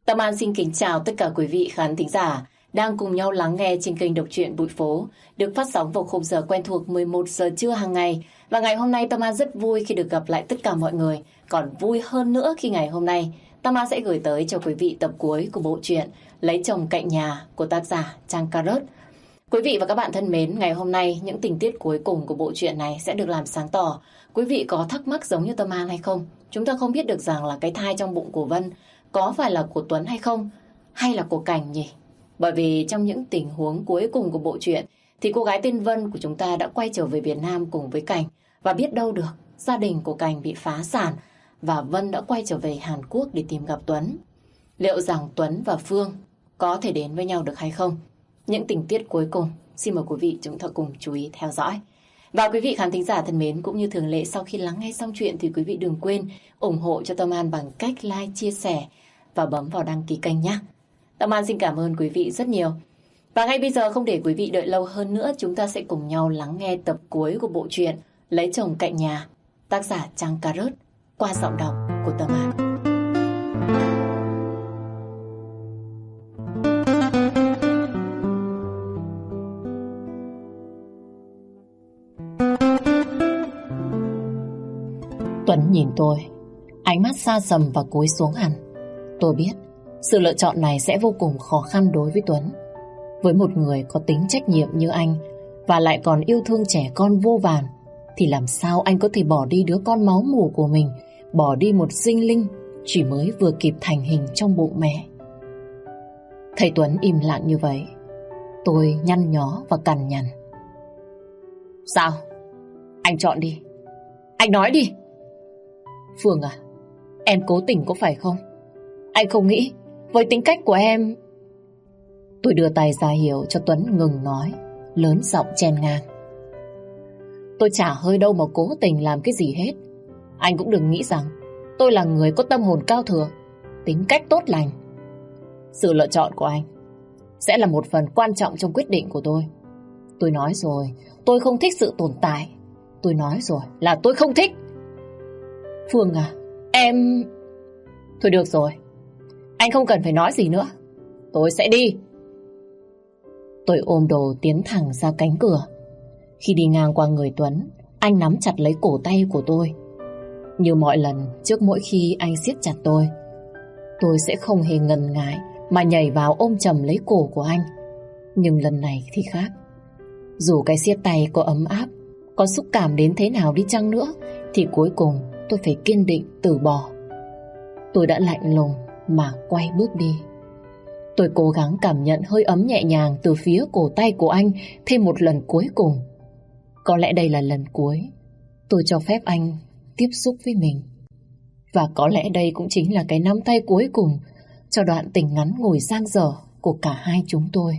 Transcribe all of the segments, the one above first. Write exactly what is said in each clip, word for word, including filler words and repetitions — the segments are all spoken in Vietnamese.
Tâm An xin kính chào tất cả quý vị khán thính giả đang cùng nhau lắng nghe trên kênh Đọc truyện Bụi Phố, được phát sóng vào khung giờ quen thuộc mười một giờ trưa hàng ngày. Và ngày hôm nay Tâm An rất vui khi được gặp lại tất cả mọi người. Còn vui hơn nữa khi ngày hôm nay Tâm An sẽ gửi tới cho quý vị tập cuối của bộ truyện Lấy chồng cạnh nhà của tác giả Trang Carrot. Quý vị và các bạn thân mến, ngày hôm nay những tình tiết cuối cùng của bộ truyện này sẽ được làm sáng tỏ. Quý vị có thắc mắc giống như Tâm An hay không? Chúng ta không biết được rằng là cái thai trong bụng của Vân có phải là của Tuấn hay không? Hay là của Cảnh nhỉ? Bởi vì trong những tình huống cuối cùng của bộ truyện thì cô gái tên Vân của chúng ta đã quay trở về Việt Nam cùng với Cảnh. Và biết đâu được gia đình của Cảnh bị phá sản và Vân đã quay trở về Hàn Quốc để tìm gặp Tuấn. Liệu rằng Tuấn và Phương có thể đến với nhau được hay không? Những tình tiết cuối cùng xin mời quý vị chúng ta cùng chú ý theo dõi. Và quý vị khán thính giả thân mến, cũng như thường lệ sau khi lắng nghe xong chuyện thì quý vị đừng quên ủng hộ cho Tâm An bằng cách like, chia sẻ và bấm vào đăng ký kênh nhé. Tâm An xin cảm ơn quý vị rất nhiều. Và ngay bây giờ không để quý vị đợi lâu hơn nữa, chúng ta sẽ cùng nhau lắng nghe tập cuối của bộ truyện Lấy chồng cạnh nhà, tác giả Trang Carrot, qua giọng đọc của Tâm An. Tuấn nhìn tôi, ánh mắt xa sầm và cúi xuống hẳn. Tôi biết sự lựa chọn này sẽ vô cùng khó khăn đối với Tuấn. Với một người có tính trách nhiệm như anh và lại còn yêu thương trẻ con vô vàn, thì làm sao anh có thể bỏ đi đứa con máu mủ của mình, bỏ đi một sinh linh chỉ mới vừa kịp thành hình trong bụng mẹ. Thấy Tuấn im lặng như vậy, tôi nhăn nhó và cằn nhằn. Sao? Anh chọn đi. Anh nói đi. Phương à, em cố tình có phải không? Anh không nghĩ với tính cách của em. Tôi đưa tay ra hiệu cho Tuấn ngừng nói, lớn giọng chen ngang. Tôi chả hơi đâu mà cố tình làm cái gì hết. Anh cũng đừng nghĩ rằng tôi là người có tâm hồn cao thượng, tính cách tốt lành. Sự lựa chọn của anh sẽ là một phần quan trọng trong quyết định của tôi. Tôi nói rồi, tôi không thích sự tồn tại. Tôi nói rồi là tôi không thích. Phương à, em... Thôi được rồi, anh không cần phải nói gì nữa. Tôi sẽ đi. Tôi ôm đồ tiến thẳng ra cánh cửa. Khi đi ngang qua người Tuấn, anh nắm chặt lấy cổ tay của tôi. Như mọi lần, trước mỗi khi anh siết chặt tôi, tôi sẽ không hề ngần ngại mà nhảy vào ôm chầm lấy cổ của anh. Nhưng lần này thì khác. Dù cái siết tay có ấm áp, có xúc cảm đến thế nào đi chăng nữa, thì cuối cùng tôi phải kiên định từ bỏ. Tôi đã lạnh lùng mà quay bước đi. Tôi cố gắng cảm nhận hơi ấm nhẹ nhàng từ phía cổ tay của anh thêm một lần cuối cùng. Có lẽ đây là lần cuối tôi cho phép anh tiếp xúc với mình. Và có lẽ đây cũng chính là cái nắm tay cuối cùng cho đoạn tình ngắn ngủi dang dở của cả hai chúng tôi.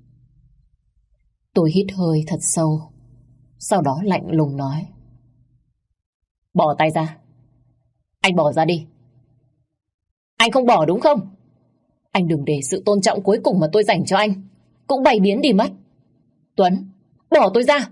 Tôi hít hơi thật sâu, sau đó lạnh lùng nói. Bỏ tay ra. Anh bỏ ra đi. Anh không bỏ đúng không? Anh đừng để sự tôn trọng cuối cùng mà tôi dành cho anh cũng bay biến đi mất. Tuấn, bỏ tôi ra.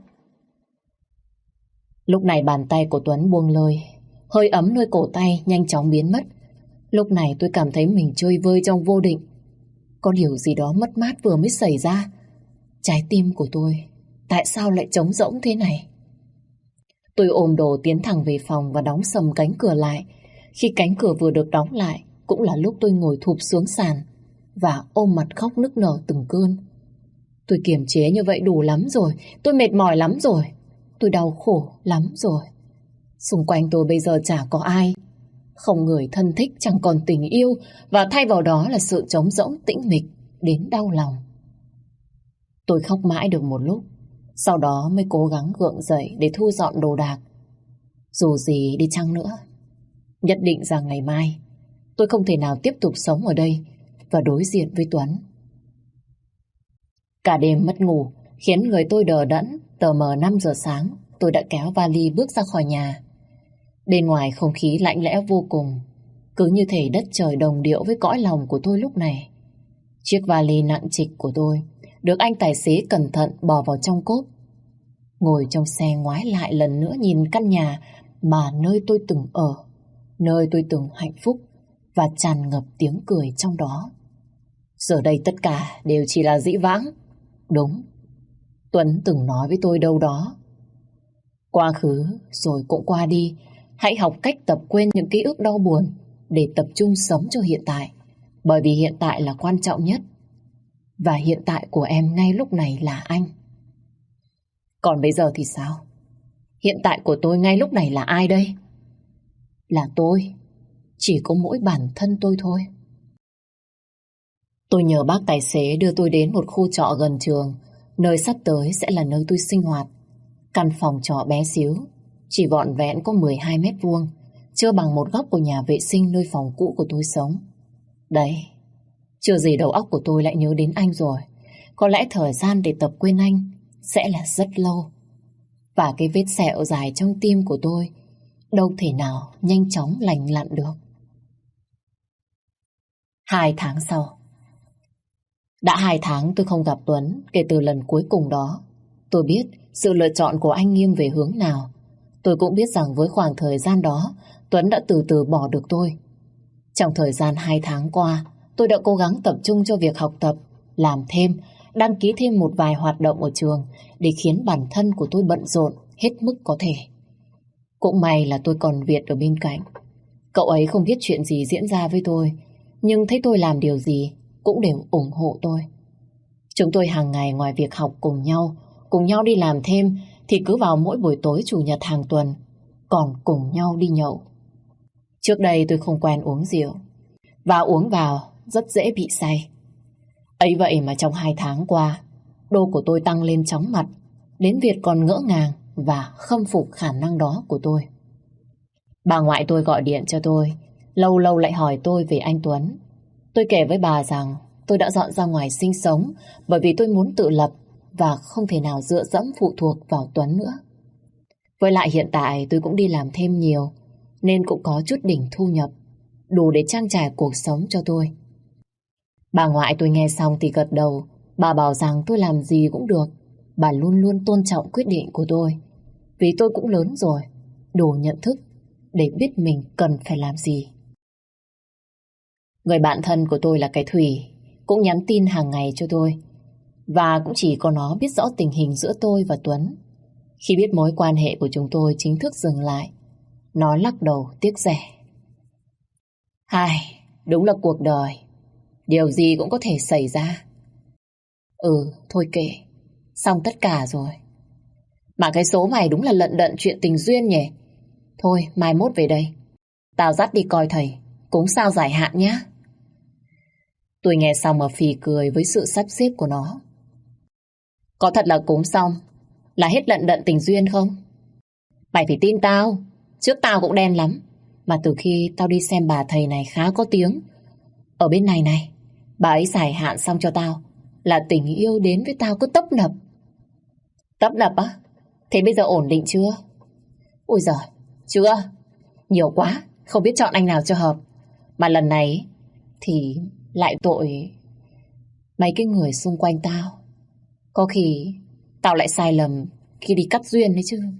Lúc này bàn tay của Tuấn buông lơi, hơi ấm nơi cổ tay nhanh chóng biến mất. Lúc này tôi cảm thấy mình chơi vơi trong vô định. Có điều gì đó mất mát vừa mới xảy ra. Trái tim của tôi tại sao lại trống rỗng thế này? Tôi ôm đồ tiến thẳng về phòng và đóng sầm cánh cửa lại. Khi cánh cửa vừa được đóng lại, cũng là lúc tôi ngồi thụp xuống sàn và ôm mặt khóc nức nở từng cơn. Tôi kiềm chế như vậy đủ lắm rồi. Tôi mệt mỏi lắm rồi. Tôi đau khổ lắm rồi. Xung quanh tôi bây giờ chả có ai. Không người thân thích, chẳng còn tình yêu. Và thay vào đó là sự trống rỗng tĩnh mịch đến đau lòng. Tôi khóc mãi được một lúc, sau đó mới cố gắng gượng dậy để thu dọn đồ đạc. Dù gì đi chăng nữa, nhất định rằng ngày mai tôi không thể nào tiếp tục sống ở đây và đối diện với Tuấn. Cả đêm mất ngủ khiến người tôi đờ đẫn. Tờ mờ năm giờ sáng, tôi đã kéo vali bước ra khỏi nhà. Bên ngoài không khí lạnh lẽo vô cùng, cứ như thể đất trời đồng điệu với cõi lòng của tôi lúc này. Chiếc vali nặng trịch của tôi được anh tài xế cẩn thận bỏ vào trong cốp. Ngồi trong xe ngoái lại lần nữa nhìn căn nhà mà nơi tôi từng ở, nơi tôi từng hạnh phúc, và tràn ngập tiếng cười trong đó. Giờ đây tất cả đều chỉ là dĩ vãng. Đúng, Tuấn từng nói với tôi đâu đó: quá khứ rồi cũng qua đi, hãy học cách tập quên những ký ức đau buồn để tập trung sống cho hiện tại. Bởi vì hiện tại là quan trọng nhất. Và hiện tại của em ngay lúc này là anh. Còn bây giờ thì sao? Hiện tại của tôi ngay lúc này là ai đây? Là tôi. Chỉ có mỗi bản thân tôi thôi. Tôi nhờ bác tài xế đưa tôi đến một khu trọ gần trường, nơi sắp tới sẽ là nơi tôi sinh hoạt. Căn phòng trọ bé xíu, chỉ vỏn vẹn có mười hai mét vuông, chưa bằng một góc của nhà vệ sinh nơi phòng cũ của tôi sống. Đấy, chưa gì đầu óc của tôi lại nhớ đến anh rồi. Có lẽ thời gian để tập quên anh sẽ là rất lâu. Và cái vết sẹo dài trong tim của tôi đâu thể nào nhanh chóng lành lặn được. Hai tháng sau. Đã hai tháng tôi không gặp Tuấn kể từ lần cuối cùng đó. Tôi biết sự lựa chọn của anh nghiêng về hướng nào. Tôi cũng biết rằng với khoảng thời gian đó, Tuấn đã từ từ bỏ được tôi. Trong thời gian hai tháng qua, tôi đã cố gắng tập trung cho việc học tập, làm thêm, đăng ký thêm một vài hoạt động ở trường để khiến bản thân của tôi bận rộn hết mức có thể. Cũng may là tôi còn Việt ở bên cạnh. Cậu ấy không biết chuyện gì diễn ra với tôi, nhưng thấy tôi làm điều gì cũng đều ủng hộ tôi. Chúng tôi hàng ngày ngoài việc học cùng nhau, cùng nhau đi làm thêm, thì cứ vào mỗi buổi tối chủ nhật hàng tuần còn cùng nhau đi nhậu. Trước đây tôi không quen uống rượu, và uống vào rất dễ bị say. Ấy vậy mà trong hai tháng qua, đô của tôi tăng lên chóng mặt, đến Việt còn ngỡ ngàng và khâm phục khả năng đó của tôi. Bà ngoại tôi gọi điện cho tôi, lâu lâu lại hỏi tôi về anh Tuấn. Tôi kể với bà rằng tôi đã dọn ra ngoài sinh sống bởi vì tôi muốn tự lập và không thể nào dựa dẫm phụ thuộc vào Tuấn nữa. Với lại hiện tại tôi cũng đi làm thêm nhiều, nên cũng có chút đỉnh thu nhập, đủ để trang trải cuộc sống cho tôi. Bà ngoại tôi nghe xong thì gật đầu. Bà bảo rằng tôi làm gì cũng được. Bà luôn luôn tôn trọng quyết định của tôi, vì tôi cũng lớn rồi, đủ nhận thức để biết mình cần phải làm gì. Người bạn thân của tôi là cái Thủy cũng nhắn tin hàng ngày cho tôi, và cũng chỉ có nó biết rõ tình hình giữa tôi và Tuấn. Khi biết mối quan hệ của chúng tôi chính thức dừng lại, nó lắc đầu tiếc rẻ. Hai, đúng là cuộc đời, điều gì cũng có thể xảy ra. Ừ, thôi kệ, xong tất cả rồi. Mà cái số mày đúng là lận đận chuyện tình duyên nhỉ. Thôi, mai mốt về đây, tao dắt đi coi thầy cúng sao giải hạn nhá. Tôi nghe xong mà phì cười với sự sắp xếp của nó. Có thật là cúng xong là hết lận đận tình duyên không? Mày phải tin tao, trước tao cũng đen lắm. Mà từ khi tao đi xem bà thầy này khá có tiếng ở bên này này, bà ấy giải hạn xong cho tao là tình yêu đến với tao cứ tấp nập. Tấp nập á? Thế bây giờ ổn định chưa? Ôi giời, chưa. Nhiều quá, không biết chọn anh nào cho hợp. Mà lần này thì lại tội mấy cái người xung quanh tao. Có khi tao lại sai lầm khi đi cắt duyên đấy chứ.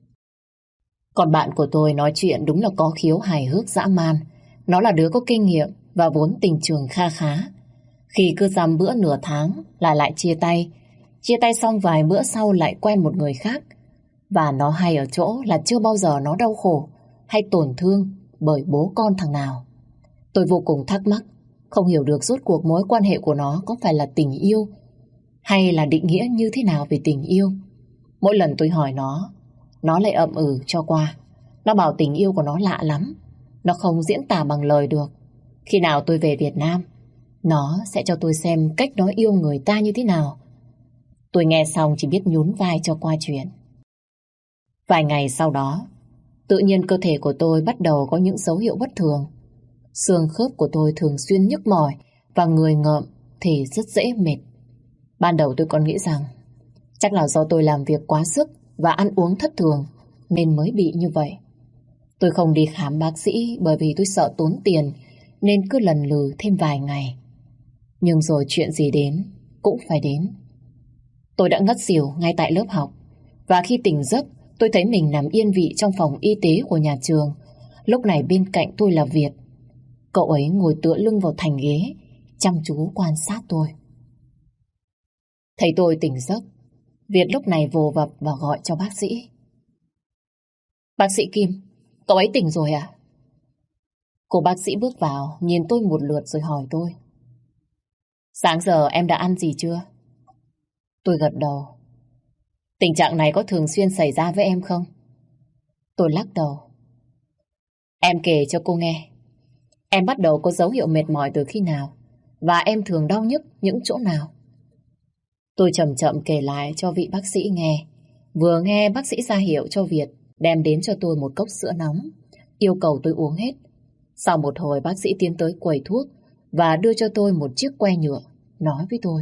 Còn bạn của tôi nói chuyện đúng là có khiếu hài hước dã man. Nó là đứa có kinh nghiệm và vốn tình trường kha khá. Khi cứ dăm bữa nửa tháng là lại chia tay. Chia tay xong vài bữa sau lại quen một người khác. Và nó hay ở chỗ là chưa bao giờ nó đau khổ hay tổn thương bởi bố con thằng nào. Tôi vô cùng thắc mắc, không hiểu được rốt cuộc mối quan hệ của nó có phải là tình yêu hay là định nghĩa như thế nào về tình yêu. Mỗi lần tôi hỏi nó, nó lại ậm ừ cho qua. Nó bảo tình yêu của nó lạ lắm, nó không diễn tả bằng lời được. Khi nào tôi về Việt Nam, nó sẽ cho tôi xem cách nó yêu người ta như thế nào. Tôi nghe xong chỉ biết nhún vai cho qua chuyện. Vài ngày sau đó, tự nhiên cơ thể của tôi bắt đầu có những dấu hiệu bất thường. Xương khớp của tôi thường xuyên nhức mỏi và người ngợm thì rất dễ mệt. Ban đầu tôi còn nghĩ rằng chắc là do tôi làm việc quá sức và ăn uống thất thường nên mới bị như vậy. Tôi không đi khám bác sĩ bởi vì tôi sợ tốn tiền, nên cứ lần lừ thêm vài ngày. Nhưng rồi chuyện gì đến cũng phải đến. Tôi đã ngất xỉu ngay tại lớp học, và khi tỉnh giấc tôi thấy mình nằm yên vị trong phòng y tế của nhà trường. Lúc này bên cạnh tôi là Việt. Cậu ấy ngồi tựa lưng vào thành ghế, chăm chú quan sát tôi. Thấy tôi tỉnh giấc, Việt lúc này vồ vập và gọi cho bác sĩ. Bác sĩ Kim, cậu ấy tỉnh rồi à? Cô bác sĩ bước vào, nhìn tôi một lượt rồi hỏi tôi. Sáng giờ em đã ăn gì chưa? Tôi gật đầu. Tình trạng này có thường xuyên xảy ra với em không? Tôi lắc đầu. Em kể cho cô nghe. Em bắt đầu có dấu hiệu mệt mỏi từ khi nào? Và em thường đau nhức những chỗ nào? Tôi chậm chậm kể lại cho vị bác sĩ nghe. Vừa nghe bác sĩ ra hiệu cho Việt đem đến cho tôi một cốc sữa nóng, yêu cầu tôi uống hết. Sau một hồi bác sĩ tiến tới quầy thuốc và đưa cho tôi một chiếc que nhựa, nói với tôi.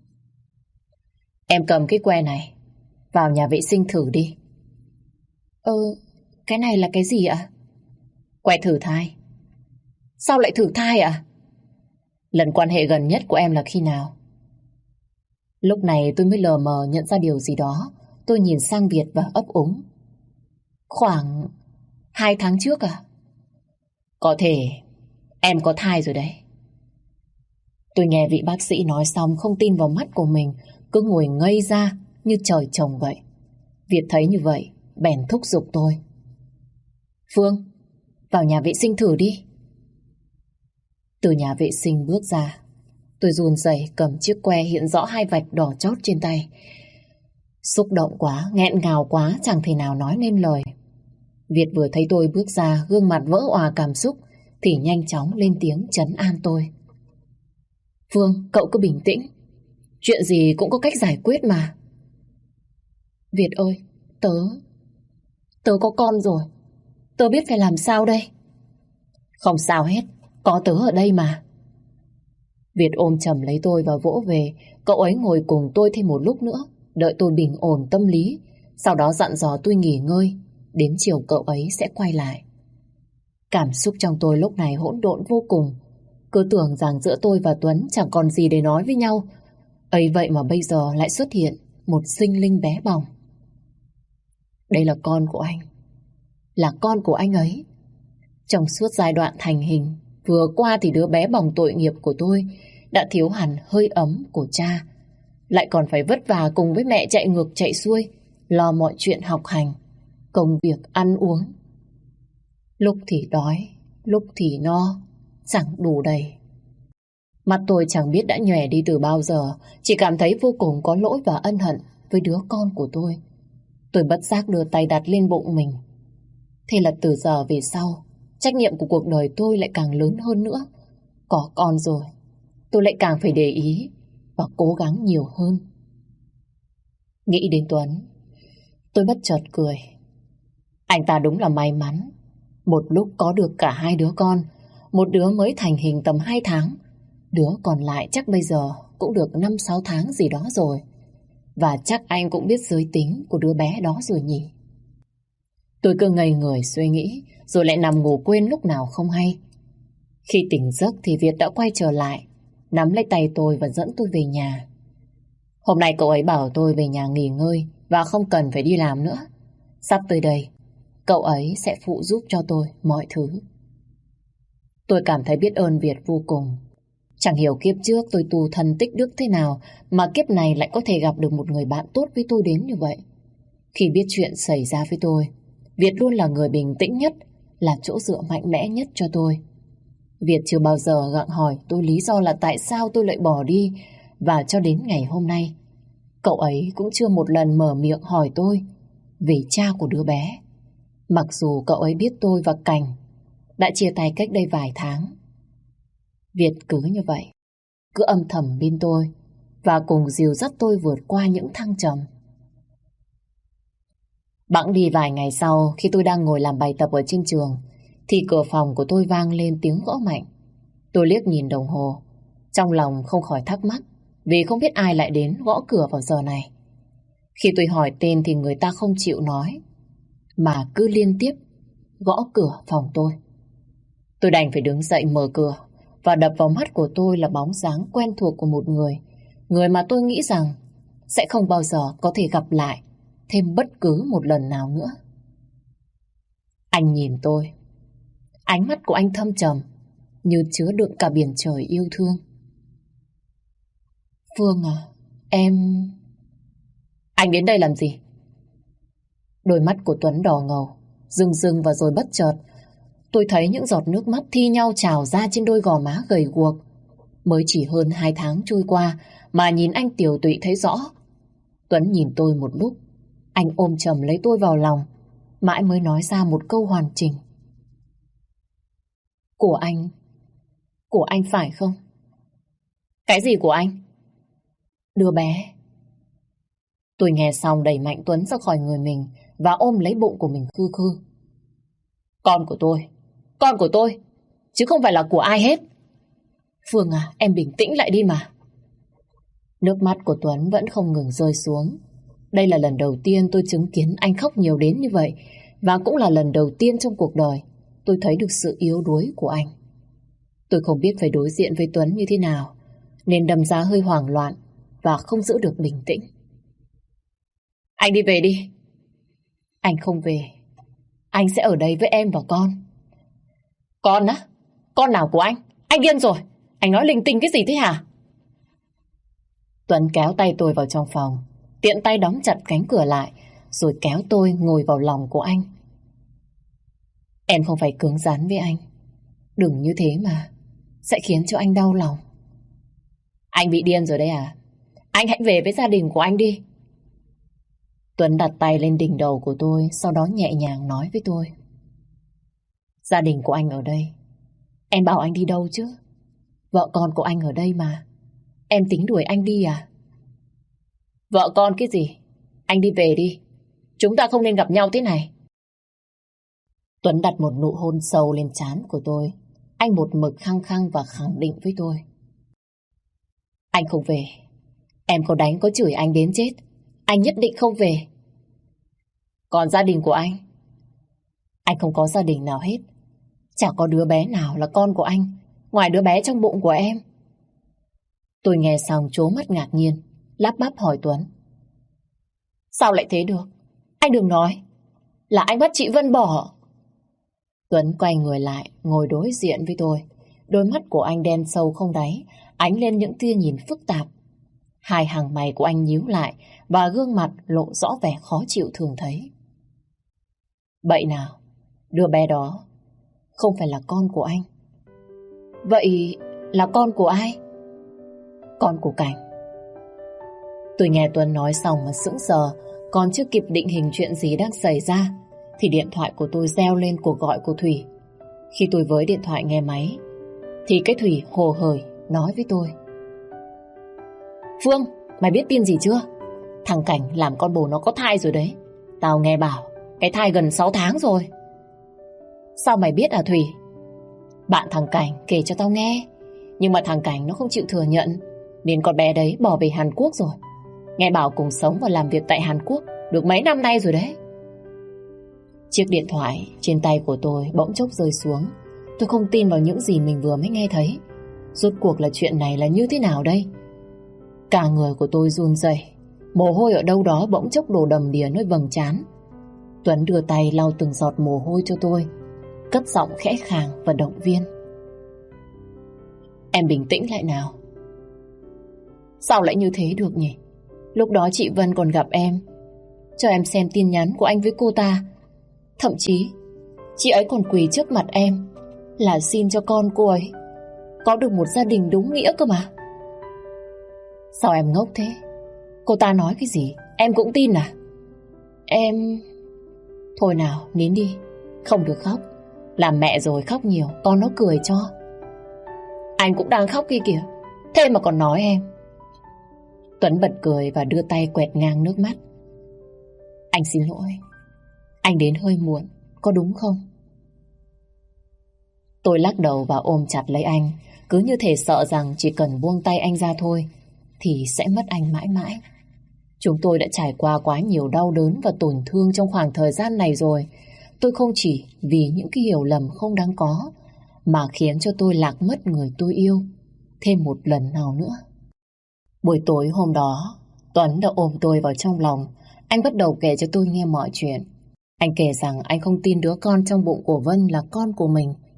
Em cầm cái que này, vào nhà vệ sinh thử đi. Ờ, cái này là cái gì ạ? Que thử thai. Sao lại thử thai ạ? Lần quan hệ gần nhất của em là khi nào? Lúc này tôi mới lờ mờ nhận ra điều gì đó. Tôi nhìn sang Việt và ấp úng. Khoảng hai tháng trước à? Có thể em có thai rồi đấy. Tôi nghe vị bác sĩ nói xong không tin vào mắt của mình, cứ ngồi ngây ra như trời trồng vậy. Việt thấy như vậy, bèn thúc giục tôi. Phương, vào nhà vệ sinh thử đi. Từ nhà vệ sinh bước ra, tôi run rẩy cầm chiếc que hiện rõ hai vạch đỏ chót trên tay. Xúc động quá, nghẹn ngào quá, chẳng thể nào nói nên lời. Việt vừa thấy tôi bước ra, gương mặt vỡ òa cảm xúc, thì nhanh chóng lên tiếng trấn an tôi. Phương, cậu cứ bình tĩnh. Chuyện gì cũng có cách giải quyết mà. Việt ơi, tớ... Tớ có con rồi. Tớ biết phải làm sao đây? Không sao hết, có tớ ở đây mà. Việt ôm chầm lấy tôi và vỗ về. Cậu ấy ngồi cùng tôi thêm một lúc nữa, đợi tôi bình ổn tâm lý. Sau đó dặn dò tôi nghỉ ngơi. Đến chiều cậu ấy sẽ quay lại. Cảm xúc trong tôi lúc này hỗn độn vô cùng. Cứ tưởng rằng giữa tôi và Tuấn chẳng còn gì để nói với nhau. Ấy vậy mà bây giờ lại xuất hiện một sinh linh bé bỏng. Đây là con của anh. Là con của anh ấy. Trong suốt giai đoạn thành hình vừa qua thì đứa bé bỏng tội nghiệp của tôi đã thiếu hẳn hơi ấm của cha. Lại còn phải vất vả cùng với mẹ chạy ngược chạy xuôi, lo mọi chuyện học hành, công việc, ăn uống. Lúc thì đói, lúc thì no, chẳng đủ đầy. Mắt tôi chẳng biết đã nhòe đi từ bao giờ, chỉ cảm thấy vô cùng có lỗi và ân hận với đứa con của tôi. Tôi bất giác đưa tay đặt lên bụng mình. Thế là từ giờ về sau, trách nhiệm của cuộc đời tôi lại càng lớn hơn nữa. Có con rồi, tôi lại càng phải để ý và cố gắng nhiều hơn. Nghĩ đến Tuấn, tôi bất chợt cười. Anh ta đúng là may mắn. Một lúc có được cả hai đứa con. Một đứa mới thành hình tầm hai tháng, đứa còn lại chắc bây giờ cũng được năm sáu tháng gì đó rồi. Và chắc anh cũng biết giới tính của đứa bé đó rồi nhỉ. Tôi cứ ngây người suy nghĩ, rồi lại nằm ngủ quên lúc nào không hay. Khi tỉnh giấc thì Việt đã quay trở lại, nắm lấy tay tôi và dẫn tôi về nhà. Hôm nay cậu ấy bảo tôi về nhà nghỉ ngơi và không cần phải đi làm nữa. Sắp tới đây, cậu ấy sẽ phụ giúp cho tôi mọi thứ. Tôi cảm thấy biết ơn Việt vô cùng. Chẳng hiểu kiếp trước tôi tu thân tích đức thế nào mà kiếp này lại có thể gặp được một người bạn tốt với tôi đến như vậy. Khi biết chuyện xảy ra với tôi, Việt luôn là người bình tĩnh nhất, là chỗ dựa mạnh mẽ nhất cho tôi. Việt chưa bao giờ gặng hỏi tôi lý do là tại sao tôi lại bỏ đi, và cho đến ngày hôm nay, cậu ấy cũng chưa một lần mở miệng hỏi tôi về cha của đứa bé. Mặc dù cậu ấy biết tôi và Cảnh đã chia tay cách đây vài tháng. Việt cứ như vậy, cứ âm thầm bên tôi và cùng dìu dắt tôi vượt qua những thăng trầm. Bẵng đi vài ngày sau, khi tôi đang ngồi làm bài tập ở trên trường, thì cửa phòng của tôi vang lên tiếng gõ mạnh. Tôi liếc nhìn đồng hồ, trong lòng không khỏi thắc mắc, vì không biết ai lại đến gõ cửa vào giờ này. Khi tôi hỏi tên thì người ta không chịu nói, mà cứ liên tiếp gõ cửa phòng tôi. Tôi đành phải đứng dậy mở cửa, và đập vào mắt của tôi là bóng dáng quen thuộc của một người, người mà tôi nghĩ rằng sẽ không bao giờ có thể gặp lại thêm bất cứ một lần nào nữa. Anh nhìn tôi, ánh mắt của anh thâm trầm, như chứa đựng cả biển trời yêu thương. Phương à, em... Anh đến đây làm gì? Đôi mắt của Tuấn đỏ ngầu, rưng rưng và rồi bất chợt tôi thấy những giọt nước mắt thi nhau trào ra trên đôi gò má gầy guộc. Mới chỉ hơn hai tháng trôi qua mà nhìn anh tiều tụy thấy rõ. Tuấn nhìn tôi một lúc, anh ôm chầm lấy tôi vào lòng, mãi mới nói ra một câu hoàn chỉnh. Của anh, của anh phải không? Cái gì của anh? Đứa bé. Tôi nghe xong đẩy mạnh Tuấn ra khỏi người mình và ôm lấy bụng của mình khư khư. Con của tôi, con của tôi, chứ không phải là của ai hết. Phương à, em bình tĩnh lại đi mà. Nước mắt của Tuấn vẫn không ngừng rơi xuống. Đây là lần đầu tiên tôi chứng kiến anh khóc nhiều đến như vậy, và cũng là lần đầu tiên trong cuộc đời tôi thấy được sự yếu đuối của anh. Tôi không biết phải đối diện với Tuấn như thế nào, nên đâm ra hơi hoảng loạn và không giữ được bình tĩnh. Anh đi về đi. Anh không về. Anh sẽ ở đây với em và con. Con á? Con nào của anh? Anh điên rồi. Anh nói linh tinh cái gì thế hả? Tuấn kéo tay tôi vào trong phòng, tiện tay đóng chặt cánh cửa lại, rồi kéo tôi ngồi vào lòng của anh. Em không phải cứng rắn với anh. Đừng như thế mà, sẽ khiến cho anh đau lòng. Anh bị điên rồi đấy à? Anh hãy về với gia đình của anh đi. Tuấn đặt tay lên đỉnh đầu của tôi, sau đó nhẹ nhàng nói với tôi. Gia đình của anh ở đây. Em bảo anh đi đâu chứ? Vợ con của anh ở đây mà. Em tính đuổi anh đi à? Vợ con cái gì? Anh đi về đi. Chúng ta không nên gặp nhau thế này. Tuấn đặt một nụ hôn sâu lên trán của tôi. Anh một mực khăng khăng và khẳng định với tôi. Anh không về. Em có đánh có chửi anh đến chết, anh nhất định không về. Còn gia đình của anh? Anh không có gia đình nào hết. Chả có đứa bé nào là con của anh ngoài đứa bé trong bụng của em. Tôi nghe xong trố mắt ngạc nhiên, lắp bắp hỏi Tuấn. Sao lại thế được? Anh đừng nói là anh bắt chị Vân bỏ. Tuấn quay người lại, ngồi đối diện với tôi. Đôi mắt của anh đen sâu không đáy, ánh lên những tia nhìn phức tạp. Hai hàng mày của anh nhíu lại và gương mặt lộ rõ vẻ khó chịu thường thấy. Vậy nào, đứa bé đó không phải là con của anh. Vậy là con của ai? Con của Cảnh. Tôi nghe Tuấn nói xong mà sững sờ, còn chưa kịp định hình chuyện gì đang xảy ra thì điện thoại của tôi reo lên cuộc gọi của Thủy. Khi tôi với điện thoại nghe máy thì cái Thủy hồ hởi nói với tôi. Phương, mày biết tin gì chưa? Thằng Cảnh làm con bồ nó có thai rồi đấy. Tao nghe bảo cái thai gần sáu tháng rồi. Sao mày biết à Thủy? Bạn thằng Cảnh kể cho tao nghe. Nhưng mà thằng Cảnh nó không chịu thừa nhận, nên con bé đấy bỏ về Hàn Quốc rồi. Nghe bảo cùng sống và làm việc tại Hàn Quốc được mấy năm nay rồi đấy. Chiếc điện thoại trên tay của tôi bỗng chốc rơi xuống. Tôi không tin vào những gì mình vừa mới nghe thấy. Rốt cuộc là chuyện này là như thế nào đây? Cả người của tôi run rẩy, mồ hôi ở đâu đó bỗng chốc đổ đầm đìa nơi vầng trán. Tuấn đưa tay lau từng giọt mồ hôi cho tôi, cất giọng khẽ khàng và động viên. Em bình tĩnh lại nào. Sao lại như thế được nhỉ? Lúc đó chị Vân còn gặp em, cho em xem tin nhắn của anh với cô ta. Thậm chí chị ấy còn quỳ trước mặt em là xin cho con cô ấy có được một gia đình đúng nghĩa cơ mà. Sao em ngốc thế? Cô ta nói cái gì em cũng tin à? Em... Thôi nào, nín đi, không được khóc. Làm mẹ rồi khóc nhiều, con nó cười cho. Anh cũng đang khóc kia kìa, thế mà còn nói em. Tuấn bật cười và đưa tay quẹt ngang nước mắt. Anh xin lỗi, anh đến hơi muộn, có đúng không? Tôi lắc đầu và ôm chặt lấy anh, cứ như thể sợ rằng chỉ cần buông tay anh ra thôi thì sẽ mất anh mãi mãi. Chúng tôi đã trải qua quá nhiều đau đớn và tổn thương trong khoảng thời gian này rồi. Tôi không chỉ vì những cái hiểu lầm không đáng có mà khiến cho tôi lạc mất người tôi yêu thêm một lần nào nữa. Buổi tối hôm đó, Tuấn đã ôm tôi vào trong lòng. Anh bắt đầu kể cho tôi nghe mọi chuyện. Anh kể rằng anh không tin đứa con trong bụng của Vân là con của mình.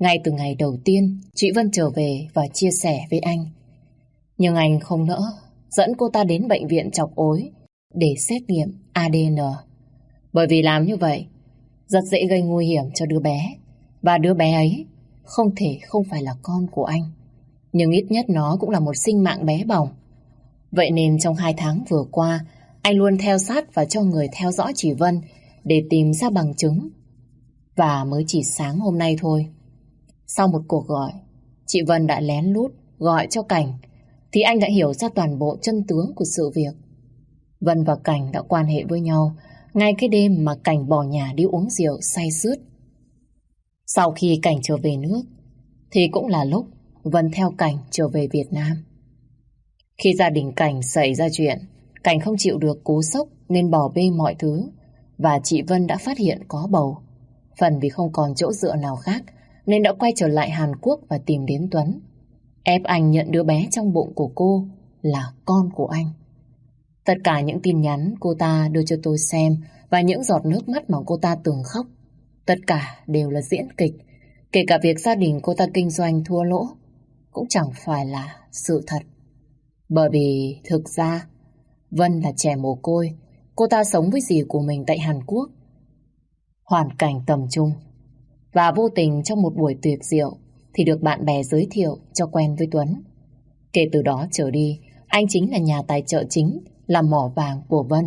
Ngay từ ngày đầu tiên, chị Vân trở về và chia sẻ với anh. Nhưng anh không nỡ, dẫn cô ta đến bệnh viện chọc ối để xét nghiệm a đê en. Bởi vì làm như vậy rất dễ gây nguy hiểm cho đứa bé. Và đứa bé ấy không thể không phải là con của anh. Nhưng ít nhất nó cũng là một sinh mạng bé bỏng. Vậy nên trong hai tháng vừa qua, anh luôn theo sát và cho người theo dõi chị Vân để tìm ra bằng chứng. Và mới chỉ sáng hôm nay thôi, sau một cuộc gọi, chị Vân đã lén lút gọi cho Cảnh, thì anh đã hiểu ra toàn bộ chân tướng của sự việc. Vân và Cảnh đã quan hệ với nhau ngay cái đêm mà Cảnh bỏ nhà đi uống rượu say sướt. Sau khi Cảnh trở về nước, thì cũng là lúc Vân theo Cảnh trở về Việt Nam. Khi gia đình Cảnh xảy ra chuyện, Cảnh không chịu được cú sốc nên bỏ bê mọi thứ, và chị Vân đã phát hiện có bầu. Phần vì không còn chỗ dựa nào khác nên đã quay trở lại Hàn Quốc và tìm đến Tuấn, ép anh nhận đứa bé trong bụng của cô là con của anh. Tất cả những tin nhắn cô ta đưa cho tôi xem và những giọt nước mắt mà cô ta từng khóc, tất cả đều là diễn kịch. Kể cả việc gia đình cô ta kinh doanh thua lỗ cũng chẳng phải là sự thật. Bởi vì thực ra Vân là trẻ mồ côi, cô ta sống với dì của mình tại Hàn Quốc. Hoàn cảnh tầm trung, và vô tình trong một buổi tiệc rượu thì được bạn bè giới thiệu cho quen với Tuấn. Kể từ đó trở đi, anh chính là nhà tài trợ chính, là mỏ vàng của Vân.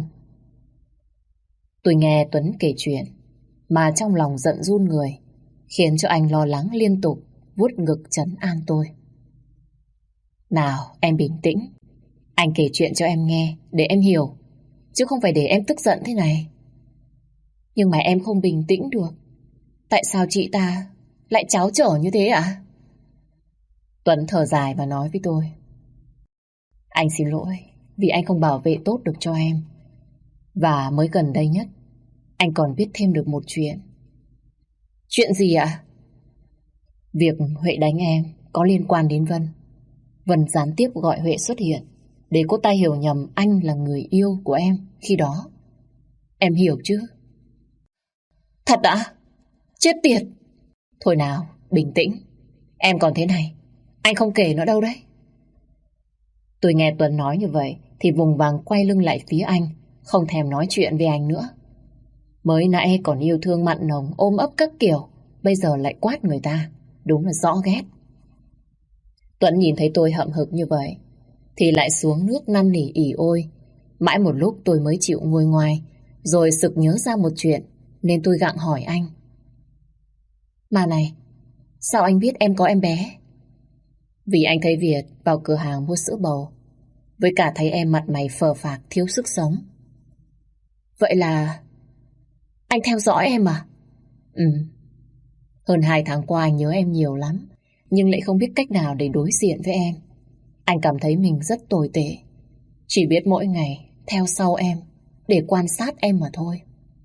Tôi nghe Tuấn kể chuyện mà trong lòng giận run người, khiến cho anh lo lắng liên tục, vuốt ngực trấn an tôi. Nào, em bình tĩnh. Anh kể chuyện cho em nghe để em hiểu, chứ không phải để em tức giận thế này. Nhưng mà em không bình tĩnh được. Tại sao chị ta lại tráo trở như thế ạ? À? Tuấn thở dài và nói với tôi. Anh xin lỗi vì anh không bảo vệ tốt được cho em. Và mới gần đây nhất, anh còn biết thêm được một chuyện. Chuyện gì ạ? À? Việc Huệ đánh em có liên quan đến Vân. Vân gián tiếp gọi Huệ xuất hiện để cô ta hiểu nhầm anh là người yêu của em khi đó. Em hiểu chứ? Thật ạ? À? Chết tiệt! Thôi nào, bình tĩnh. Em còn thế này, anh không kể nữa đâu đấy. Tôi nghe Tuấn nói như vậy thì vùng vàng quay lưng lại phía anh, không thèm nói chuyện với anh nữa. Mới nãy còn yêu thương mặn nồng, ôm ấp các kiểu, bây giờ lại quát người ta, đúng là rõ ghét. Tuấn nhìn thấy tôi hậm hực như vậy thì lại xuống nước năn nỉ ỉ ôi. Mãi một lúc tôi mới chịu nguôi ngoai, rồi sực nhớ ra một chuyện nên tôi gặng hỏi anh. Mà này, sao anh biết em có em bé? Vì anh thấy Việt vào cửa hàng mua sữa bầu, với cả thấy em mặt mày phờ phạc thiếu sức sống. Vậy là anh theo dõi em à? Ừ. Hơn hai tháng qua anh nhớ em nhiều lắm, nhưng lại không biết cách nào để đối diện với em. Anh cảm thấy mình rất tồi tệ, chỉ biết mỗi ngày theo sau em để quan sát em mà thôi.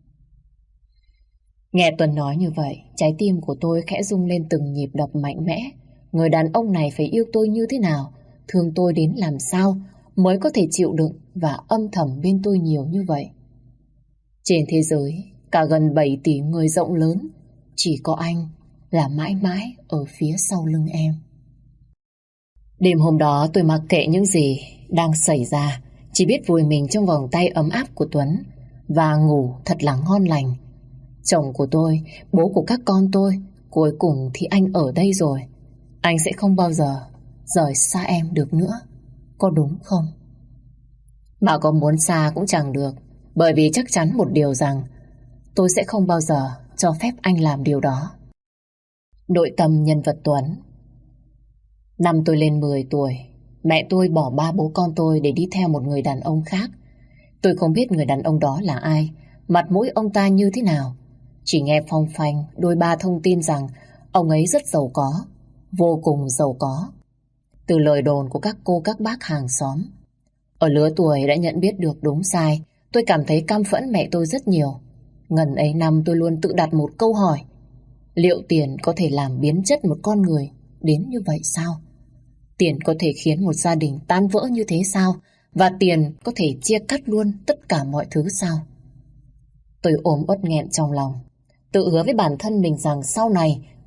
Nghe Tuấn nói như vậy, trái tim của tôi khẽ rung lên từng nhịp đập mạnh mẽ. Người đàn ông này phải yêu tôi như thế nào, thương tôi đến làm sao mới có thể chịu đựng và âm thầm bên tôi nhiều như vậy. Trên thế giới, cả gần bảy tỷ người rộng lớn, chỉ có anh là mãi mãi ở phía sau lưng em. Đêm hôm đó tôi mặc kệ những gì đang xảy ra, chỉ biết vùi mình trong vòng tay ấm áp của Tuấn và ngủ thật là ngon lành. Chồng của tôi, bố của các con tôi, cuối cùng thì anh ở đây rồi. Anh sẽ không bao giờ rời xa em được nữa, có đúng không? Mà có muốn xa cũng chẳng được, bởi vì chắc chắn một điều rằng tôi sẽ không bao giờ cho phép anh làm điều đó. Nội tâm nhân vật Tuấn. Năm tôi lên mười tuổi, mẹ tôi bỏ ba bố con tôi để đi theo một người đàn ông khác. Tôi không biết người đàn ông đó là ai, mặt mũi ông ta như thế nào. Chỉ nghe phong phanh đôi ba thông tin rằng ông ấy rất giàu có, vô cùng giàu có, từ lời đồn của các cô các bác hàng xóm. Ở lứa tuổi đã nhận biết được đúng sai, tôi cảm thấy căm phẫn mẹ tôi rất nhiều. Ngần ấy năm tôi luôn tự đặt một câu hỏi: liệu tiền có thể làm biến chất một con người đến như vậy sao? Tiền có thể khiến một gia đình tan vỡ như thế sao? Và tiền có thể chia cắt luôn tất cả mọi thứ sao? Tôi ôm uất nghẹn trong lòng, tự hứa với bản thân mình rằng sau này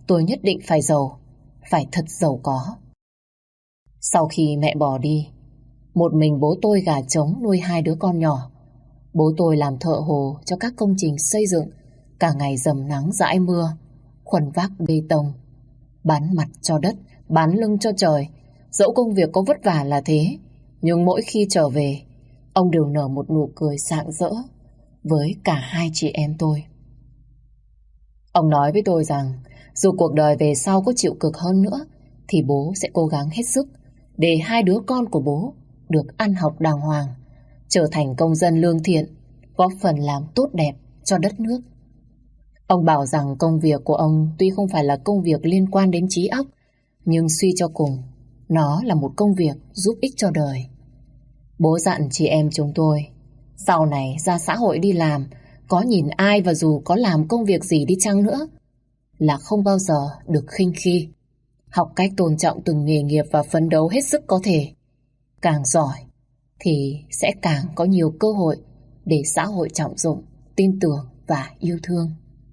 tôi nhất định phải giàu, phải thật giàu có. Sau khi mẹ bỏ đi, một mình bố tôi gà trống nuôi hai đứa con nhỏ. Bố tôi làm thợ hồ cho các công trình xây dựng, cả ngày dầm nắng dãi mưa, khuân vác bê tông, bán mặt cho đất, bán lưng cho trời. Dẫu công việc có vất vả là thế, nhưng mỗi khi trở về, ông đều nở một nụ cười rạng rỡ với cả hai chị em tôi. Ông nói với tôi rằng dù cuộc đời về sau có chịu cực hơn nữa thì bố sẽ cố gắng hết sức để hai đứa con của bố được ăn học đàng hoàng, trở thành công dân lương thiện, góp phần làm tốt đẹp cho đất nước. Ông bảo rằng công việc của ông tuy không phải là công việc liên quan đến trí óc, nhưng suy cho cùng, nó là một công việc giúp ích cho đời. Bố dặn chị em chúng tôi, sau này ra xã hội đi làm, có nhìn ai và dù có làm công việc gì đi chăng nữa, là không bao giờ được khinh khi. Học cách tôn trọng từng nghề nghiệp và phấn đấu hết sức có thể. Càng giỏi thì sẽ càng có nhiều cơ hội để xã hội trọng dụng, tin tưởng và yêu thương.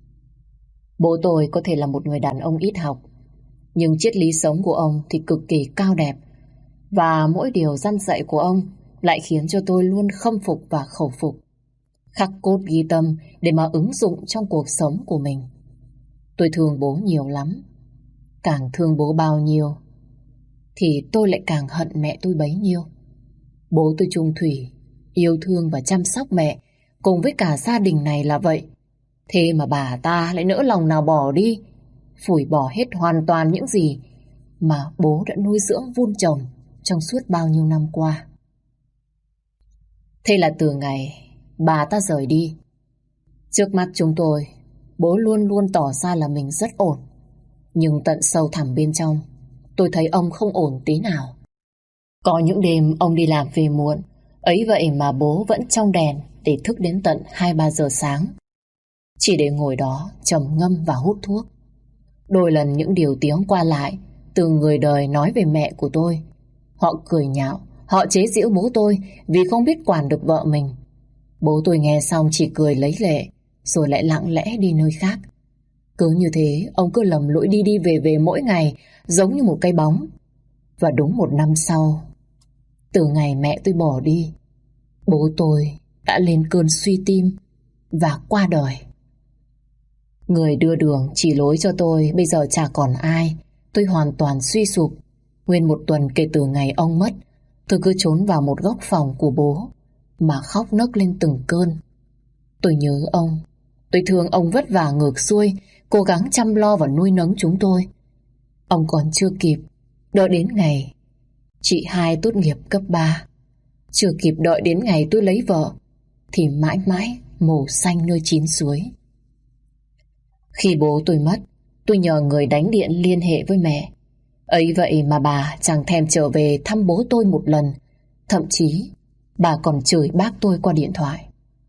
Bố tôi có thể là một người đàn ông ít học, nhưng triết lý sống của ông thì cực kỳ cao đẹp. Và mỗi điều răn dạy của ông lại khiến cho tôi luôn khâm phục và khẩu phục, khắc cốt ghi tâm để mà ứng dụng trong cuộc sống của mình. Tôi thương bố nhiều lắm. Càng thương bố bao nhiêu thì tôi lại càng hận mẹ tôi bấy nhiêu. Bố tôi trung thủy, yêu thương và chăm sóc mẹ cùng với cả gia đình này là vậy. Thế mà bà ta lại nỡ lòng nào bỏ đi, phủi bỏ hết hoàn toàn những gì mà bố đã nuôi dưỡng vun trồng trong suốt bao nhiêu năm qua. Thế là từ ngày bà ta rời đi, trước mắt chúng tôi, bố luôn luôn tỏ ra là mình rất ổn. Nhưng tận sâu thẳm bên trong, tôi thấy ông không ổn tí nào. Có những đêm ông đi làm về muộn, ấy vậy mà bố vẫn trong đèn để thức đến tận hai ba giờ sáng, chỉ để ngồi đó trầm ngâm và hút thuốc. Đôi lần những điều tiếng qua lại từ người đời nói về mẹ của tôi. Họ cười nhạo, họ chế giễu bố tôi vì không biết quản được vợ mình. Bố tôi nghe xong chỉ cười lấy lệ, rồi lại lặng lẽ đi nơi khác. Cứ như thế, ông cứ lầm lũi đi đi về về mỗi ngày, giống như một cái bóng. Và đúng một năm sau, từ ngày mẹ tôi bỏ đi, bố tôi đã lên cơn suy tim và qua đời. Người đưa đường chỉ lối cho tôi bây giờ chả còn ai. Tôi hoàn toàn suy sụp. Nguyên một tuần kể từ ngày ông mất, tôi cứ trốn vào một góc phòng của bố mà khóc nấc lên từng cơn. Tôi nhớ ông, tôi thương ông vất vả ngược xuôi, cố gắng chăm lo và nuôi nấng chúng tôi. Ông còn chưa kịp đợi đến ngày chị hai tốt nghiệp cấp ba, chưa kịp đợi đến ngày tôi lấy vợ, thì mãi mãi màu xanh nơi chín suối. Khi bố tôi mất, tôi nhờ người đánh điện liên hệ với mẹ. Ấy vậy mà bà chẳng thèm trở về thăm bố tôi một lần. Thậm chí bà còn chửi bác tôi qua điện thoại.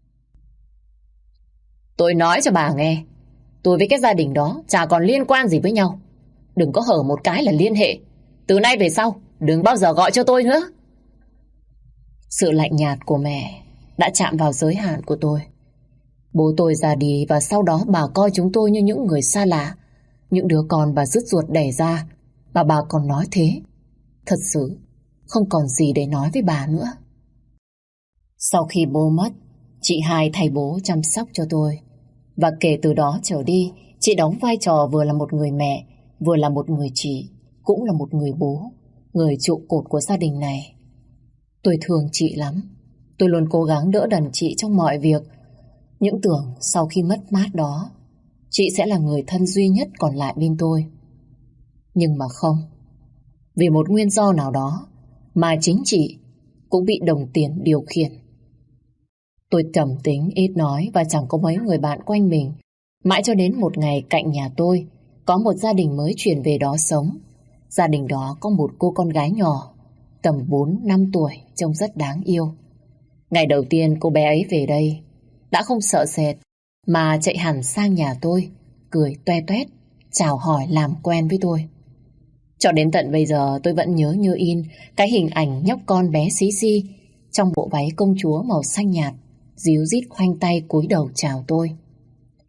Tôi nói cho bà nghe, tôi với cái gia đình đó chả còn liên quan gì với nhau. Đừng có hở một cái là liên hệ. Từ nay về sau đừng bao giờ gọi cho tôi nữa. Sự lạnh nhạt của mẹ đã chạm vào giới hạn của tôi. Bố tôi ra đi và sau đó bà coi chúng tôi như những người xa lạ, những đứa con bà dứt ruột đẻ ra. Mà bà còn nói thế, thật sự không còn gì để nói với bà nữa. Sau khi bố mất, chị hai thay bố chăm sóc cho tôi. Và kể từ đó trở đi, chị đóng vai trò vừa là một người mẹ, vừa là một người chị, cũng là một người bố, người trụ cột của gia đình này. Tôi thương chị lắm. Tôi luôn cố gắng đỡ đần chị trong mọi việc. Những tưởng sau khi mất mát đó, chị sẽ là người thân duy nhất còn lại bên tôi. Nhưng mà không. Vì một nguyên do nào đó mà chính chị cũng bị đồng tiền điều khiển. Tôi trầm tính, ít nói và chẳng có mấy người bạn quanh mình. Mãi cho đến một ngày cạnh nhà tôi có một gia đình mới chuyển về đó sống. Gia đình đó có một cô con gái nhỏ, tầm bốn năm tuổi, trông rất đáng yêu. Ngày đầu tiên cô bé ấy về đây, đã không sợ sệt mà chạy hẳn sang nhà tôi, cười toe toét, chào hỏi làm quen với tôi. Cho đến tận bây giờ tôi vẫn nhớ như in cái hình ảnh nhóc con bé xí xi trong bộ váy công chúa màu xanh nhạt, díu dít khoanh tay cúi đầu chào tôi.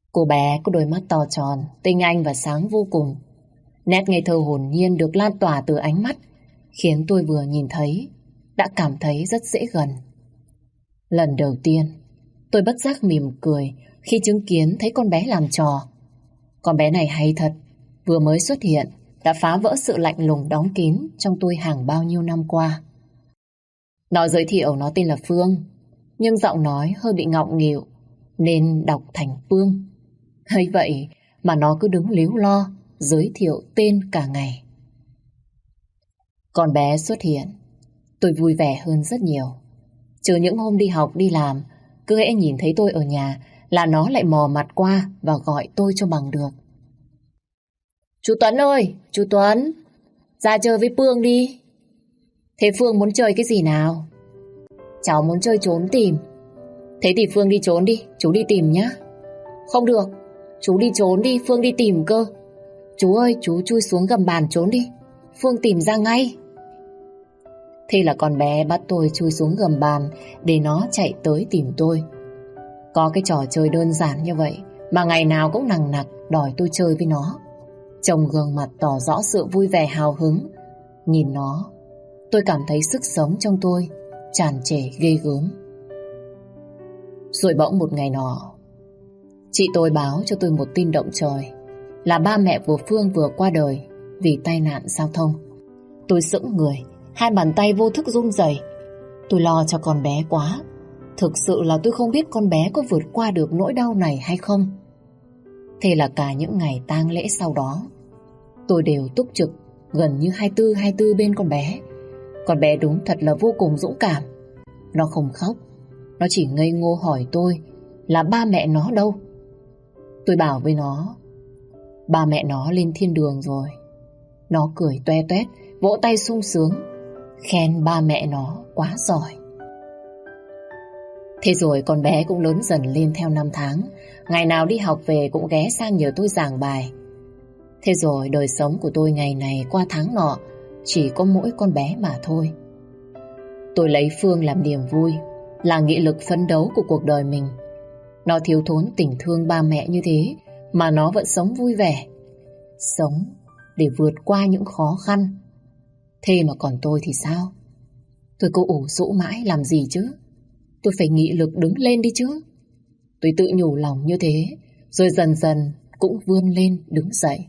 Cô bé có đôi mắt to tròn, tinh anh và sáng vô cùng. Nét ngây thơ hồn nhiên được lan tỏa từ ánh mắt, khiến tôi vừa nhìn thấy đã cảm thấy rất dễ gần. Lần đầu tiên, tôi bất giác mỉm cười khi chứng kiến thấy con bé làm trò. Con bé này hay thật, vừa mới xuất hiện đã phá vỡ sự lạnh lùng đóng kín trong tôi hàng bao nhiêu năm qua. Nó giới thiệu nó tên là Phương, nhưng giọng nói hơi bị ngọng nghịu nên đọc thành Phương. Hay vậy mà nó cứ đứng líu lo giới thiệu tên cả ngày. Con bé xuất hiện, tôi vui vẻ hơn rất nhiều. Trừ những hôm đi học đi làm, cứ hễ nhìn thấy tôi ở nhà là nó lại mò mặt qua và gọi tôi cho bằng được. Chú Tuấn ơi, chú Tuấn, ra chơi với Phương đi. Thế Phương muốn chơi cái gì nào? Cháu muốn chơi trốn tìm. Thế thì Phương đi trốn đi, chú đi tìm nhá. Không được, chú đi trốn đi, Phương đi tìm cơ. Chú ơi, chú chui xuống gầm bàn trốn đi, Phương tìm ra ngay. Thế là con bé bắt tôi chui xuống gầm bàn để nó chạy tới tìm tôi. Có cái trò chơi đơn giản như vậy mà ngày nào cũng nằng nặc đòi tôi chơi với nó. Trông gương mặt tỏ rõ sự vui vẻ hào hứng. Nhìn nó, tôi cảm thấy sức sống trong tôi tràn trề ghê gớm. Rồi bỗng một ngày nọ, chị tôi báo cho tôi một tin động trời, là ba mẹ của Phương vừa qua đời vì tai nạn giao thông. Tôi sững người, hai bàn tay vô thức run rẩy. Tôi lo cho con bé quá. Thực sự là tôi không biết con bé có vượt qua được nỗi đau này hay không. Thế là cả những ngày tang lễ sau đó, tôi đều túc trực gần như hai mươi tư hai mươi tư bên con bé. Con bé đúng thật là vô cùng dũng cảm. Nó không khóc, nó chỉ ngây ngô hỏi tôi là ba mẹ nó đâu. Tôi bảo với nó, ba mẹ nó lên thiên đường rồi. Nó cười toe toét, vỗ tay sung sướng, khen ba mẹ nó quá giỏi. Thế rồi con bé cũng lớn dần lên theo năm tháng. Ngày nào đi học về cũng ghé sang nhờ tôi giảng bài. Thế rồi đời sống của tôi ngày này qua tháng nọ chỉ có mỗi con bé mà thôi. Tôi lấy Phương làm niềm vui, là nghị lực phấn đấu của cuộc đời mình. Nó thiếu thốn tình thương ba mẹ như thế mà nó vẫn sống vui vẻ, sống để vượt qua những khó khăn. Thế mà còn tôi thì sao? Tôi cứ ủ rũ mãi làm gì chứ? Tôi phải nghị lực đứng lên đi chứ. Tôi tự nhủ lòng như thế, rồi dần dần cũng vươn lên đứng dậy.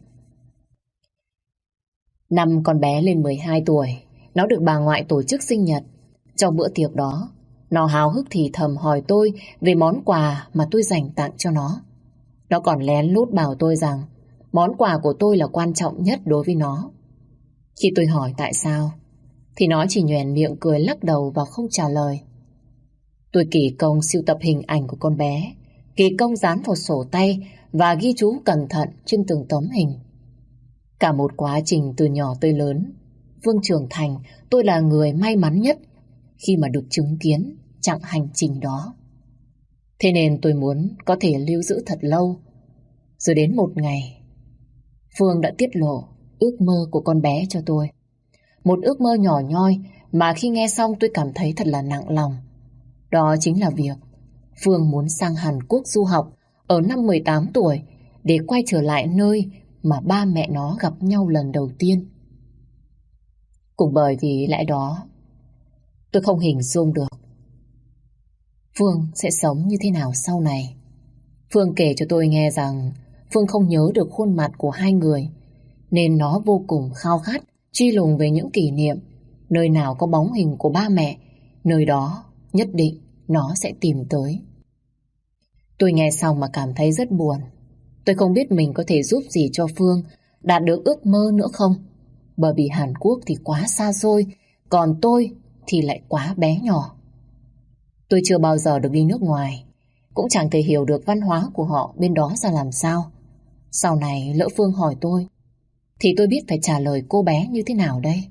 Năm con bé lên mười hai tuổi, nó được bà ngoại tổ chức sinh nhật. Trong bữa tiệc đó, nó háo hức thì thầm hỏi tôi về món quà mà tôi dành tặng cho nó. Nó còn lén lút bảo tôi rằng món quà của tôi là quan trọng nhất đối với nó. Khi tôi hỏi tại sao, thì nó chỉ nhoẻn miệng cười lắc đầu và không trả lời. Tôi kỳ công sưu tập hình ảnh của con bé, kỳ công dán vào sổ tay và ghi chú cẩn thận trên từng tấm hình. Cả một quá trình từ nhỏ tới lớn, Phương trưởng thành, tôi là người may mắn nhất khi mà được chứng kiến chặng hành trình đó. Thế nên tôi muốn có thể lưu giữ thật lâu. Rồi đến một ngày, Phương đã tiết lộ ước mơ của con bé cho tôi. Một ước mơ nhỏ nhoi mà khi nghe xong tôi cảm thấy thật là nặng lòng. Đó chính là việc Phương muốn sang Hàn Quốc du học ở năm mười tám tuổi để quay trở lại nơi mà ba mẹ nó gặp nhau lần đầu tiên. Cũng bởi vì lẽ đó, tôi không hình dung được Phương sẽ sống như thế nào sau này. Phương kể cho tôi nghe rằng Phương không nhớ được khuôn mặt của hai người, nên nó vô cùng khao khát truy lùng về những kỷ niệm. Nơi nào có bóng hình của ba mẹ, nơi đó nhất định nó sẽ tìm tới. Tôi nghe xong mà cảm thấy rất buồn. Tôi không biết mình có thể giúp gì cho Phương đạt được ước mơ nữa không. Bởi vì Hàn Quốc thì quá xa xôi, còn tôi thì lại quá bé nhỏ. Tôi chưa bao giờ được đi nước ngoài, cũng chẳng thể hiểu được văn hóa của họ bên đó ra làm sao. Sau này lỡ Phương hỏi tôi, thì tôi biết phải trả lời cô bé như thế nào đây.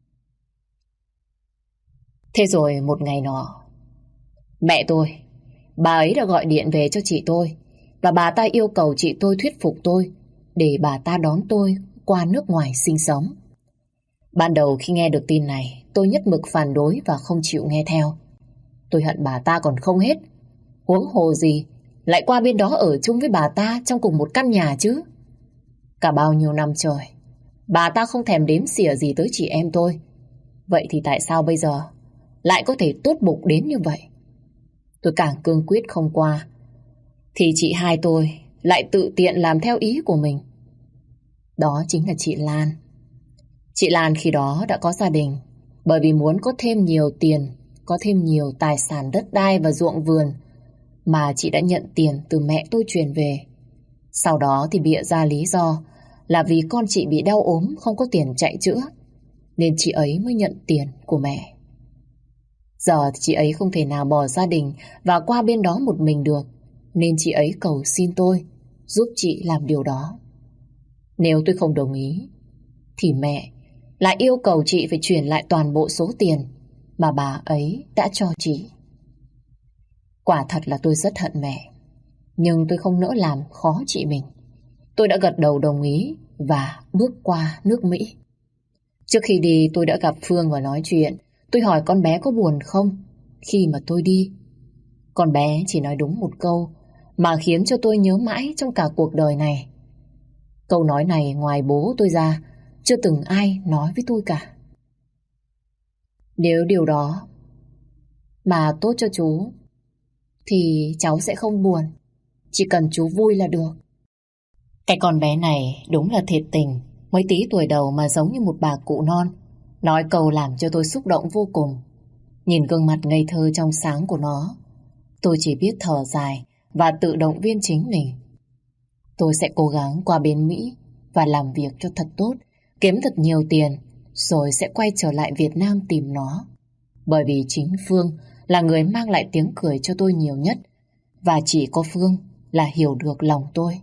Thế rồi một ngày nọ, mẹ tôi, bà ấy đã gọi điện về cho chị tôi, và bà ta yêu cầu chị tôi thuyết phục tôi để bà ta đón tôi qua nước ngoài sinh sống. Ban đầu khi nghe được tin này, tôi nhất mực phản đối và không chịu nghe theo. Tôi hận bà ta còn không hết, huống hồ gì lại qua bên đó ở chung với bà ta trong cùng một căn nhà chứ? Cả bao nhiêu năm trời, bà ta không thèm đếm xỉa gì tới chị em tôi. Vậy thì tại sao bây giờ lại có thể tốt bụng đến như vậy? Tôi càng cương quyết không qua, thì chị hai tôi lại tự tiện làm theo ý của mình. Đó chính là chị Lan. Chị Lan khi đó đã có gia đình, bởi vì muốn có thêm nhiều tiền, có thêm nhiều tài sản đất đai và ruộng vườn, mà chị đã nhận tiền từ mẹ tôi truyền về. Sau đó thì bịa ra lý do là vì con chị bị đau ốm, không có tiền chạy chữa, nên chị ấy mới nhận tiền của mẹ. Giờ thì chị ấy không thể nào bỏ gia đình và qua bên đó một mình được, nên chị ấy cầu xin tôi giúp chị làm điều đó. Nếu tôi không đồng ý, thì mẹ lại yêu cầu chị phải chuyển lại toàn bộ số tiền mà bà ấy đã cho chị. Quả thật là tôi rất hận mẹ, nhưng tôi không nỡ làm khó chị mình. Tôi đã gật đầu đồng ý và bước qua nước Mỹ. Trước khi đi tôi đã gặp Phương và nói chuyện. Tôi hỏi con bé có buồn không khi mà tôi đi. Con bé chỉ nói đúng một câu mà khiến cho tôi nhớ mãi trong cả cuộc đời này. Câu nói này ngoài bố tôi ra, chưa từng ai nói với tôi cả. Nếu điều đó mà tốt cho chú, thì cháu sẽ không buồn. Chỉ cần chú vui là được. Cái con bé này đúng là thiệt tình. Mới tí tuổi đầu mà giống như một bà cụ non. Nói câu làm cho tôi xúc động vô cùng. Nhìn gương mặt ngây thơ trong sáng của nó, tôi chỉ biết thở dài và tự động viên chính mình. Tôi sẽ cố gắng qua bên Mỹ và làm việc cho thật tốt, kiếm thật nhiều tiền, rồi sẽ quay trở lại Việt Nam tìm nó. Bởi vì chính Phương là người mang lại tiếng cười cho tôi nhiều nhất, và chỉ có Phương là hiểu được lòng tôi.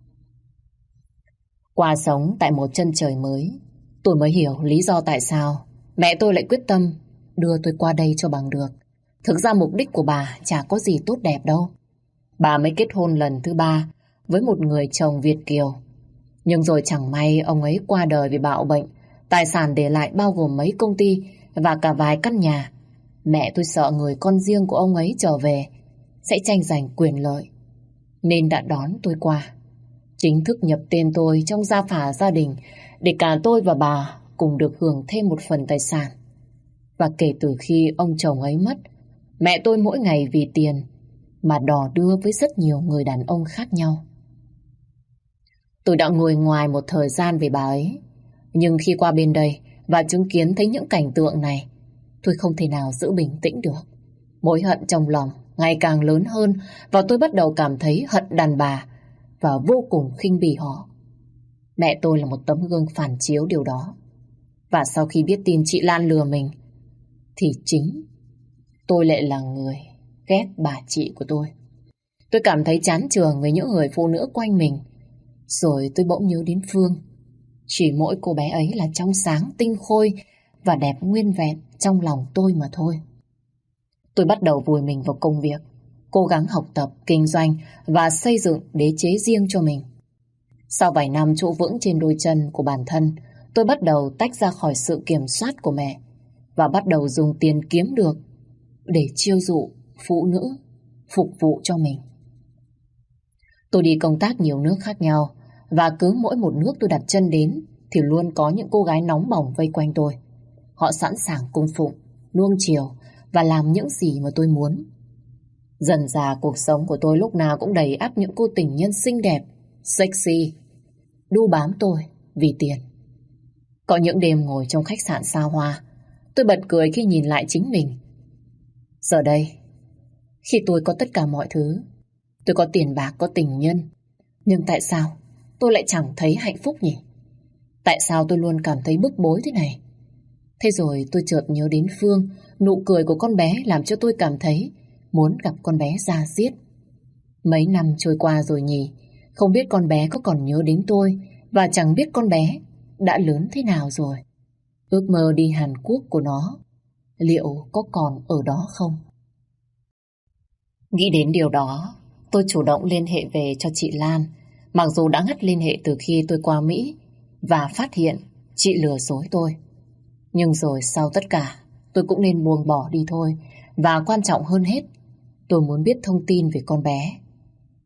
Qua sống tại một chân trời mới, tôi mới hiểu lý do tại sao mẹ tôi lại quyết tâm đưa tôi qua đây cho bằng được. Thực ra mục đích của bà chả có gì tốt đẹp đâu. Bà mới kết hôn lần thứ ba với một người chồng Việt kiều. Nhưng rồi chẳng may ông ấy qua đời vì bạo bệnh. Tài sản để lại bao gồm mấy công ty và cả vài căn nhà. Mẹ tôi sợ người con riêng của ông ấy trở về sẽ tranh giành quyền lợi, nên đã đón tôi qua, chính thức nhập tên tôi trong gia phả gia đình, để cả tôi và bà cùng được hưởng thêm một phần tài sản. Và kể từ khi ông chồng ấy mất, mẹ tôi mỗi ngày vì tiền mà đò đưa với rất nhiều người đàn ông khác nhau. Tôi đã ngồi ngoài một thời gian về bà ấy, nhưng khi qua bên đây và chứng kiến thấy những cảnh tượng này, tôi không thể nào giữ bình tĩnh được. Mối hận trong lòng ngày càng lớn hơn, và tôi bắt đầu cảm thấy hận đàn bà và vô cùng khinh bỉ họ. Mẹ tôi là một tấm gương phản chiếu điều đó. Và sau khi biết tin chị Lan lừa mình, thì chính tôi lại là người ghét bà chị của tôi. Tôi cảm thấy chán chường với những người phụ nữ quanh mình. Rồi tôi bỗng nhớ đến Phương. Chỉ mỗi cô bé ấy là trong sáng, tinh khôi và đẹp nguyên vẹn trong lòng tôi mà thôi. Tôi bắt đầu vùi mình vào công việc, cố gắng học tập, kinh doanh và xây dựng đế chế riêng cho mình. Sau vài năm trụ vững trên đôi chân của bản thân, tôi bắt đầu tách ra khỏi sự kiểm soát của mẹ và bắt đầu dùng tiền kiếm được để chiêu dụ phụ nữ phục vụ cho mình. Tôi đi công tác nhiều nước khác nhau, và cứ mỗi một nước tôi đặt chân đến thì luôn có những cô gái nóng bỏng vây quanh tôi. Họ sẵn sàng cung phụng, nuông chiều và làm những gì mà tôi muốn. Dần dà cuộc sống của tôi lúc nào cũng đầy ắp những cô tình nhân xinh đẹp, sexy, đu bám tôi vì tiền. Có những đêm ngồi trong khách sạn xa hoa, tôi bật cười khi nhìn lại chính mình. Giờ đây, khi tôi có tất cả mọi thứ, tôi có tiền bạc, có tình nhân, nhưng tại sao tôi lại chẳng thấy hạnh phúc nhỉ? Tại sao tôi luôn cảm thấy bức bối thế này? Thế rồi tôi chợt nhớ đến Phương, nụ cười của con bé làm cho tôi cảm thấy muốn gặp con bé ra giết. Mấy năm trôi qua rồi nhỉ, không biết con bé có còn nhớ đến tôi, và chẳng biết con bé đã lớn thế nào rồi. Ước mơ đi Hàn Quốc của nó liệu có còn ở đó không? Nghĩ đến điều đó, tôi chủ động liên hệ về cho chị Lan, mặc dù đã ngắt liên hệ từ khi tôi qua Mỹ và phát hiện chị lừa dối tôi. Nhưng rồi sau tất cả, tôi cũng nên buông bỏ đi thôi. Và quan trọng hơn hết, tôi muốn biết thông tin về con bé.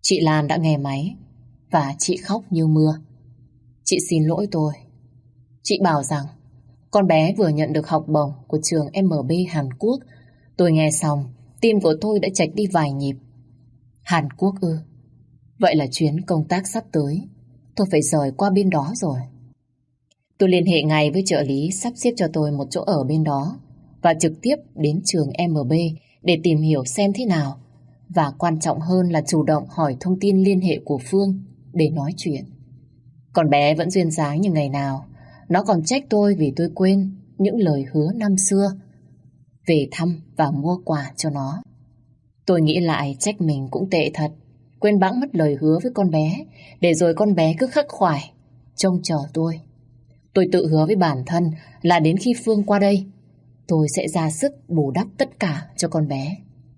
Chị Lan đã nghe máy và chị khóc như mưa. Chị xin lỗi tôi. Chị bảo rằng con bé vừa nhận được học bổng của trường em bê Hàn Quốc. Tôi nghe xong, tim của tôi đã chệch đi vài nhịp. Hàn Quốc ư? Vậy là chuyến công tác sắp tới, tôi phải rời qua bên đó rồi. Tôi liên hệ ngay với trợ lý sắp xếp cho tôi một chỗ ở bên đó và trực tiếp đến trường em bê để tìm hiểu xem thế nào. Và quan trọng hơn là chủ động hỏi thông tin liên hệ của Phương để nói chuyện. Con bé vẫn duyên dáng như ngày nào. Nó còn trách tôi vì tôi quên những lời hứa năm xưa về thăm và mua quà cho nó. Tôi nghĩ lại trách mình cũng tệ thật. Quên bẵng mất lời hứa với con bé, để rồi con bé cứ khắc khoải trông chờ tôi. Tôi tự hứa với bản thân là đến khi Phương qua đây, tôi sẽ ra sức bù đắp tất cả cho con bé.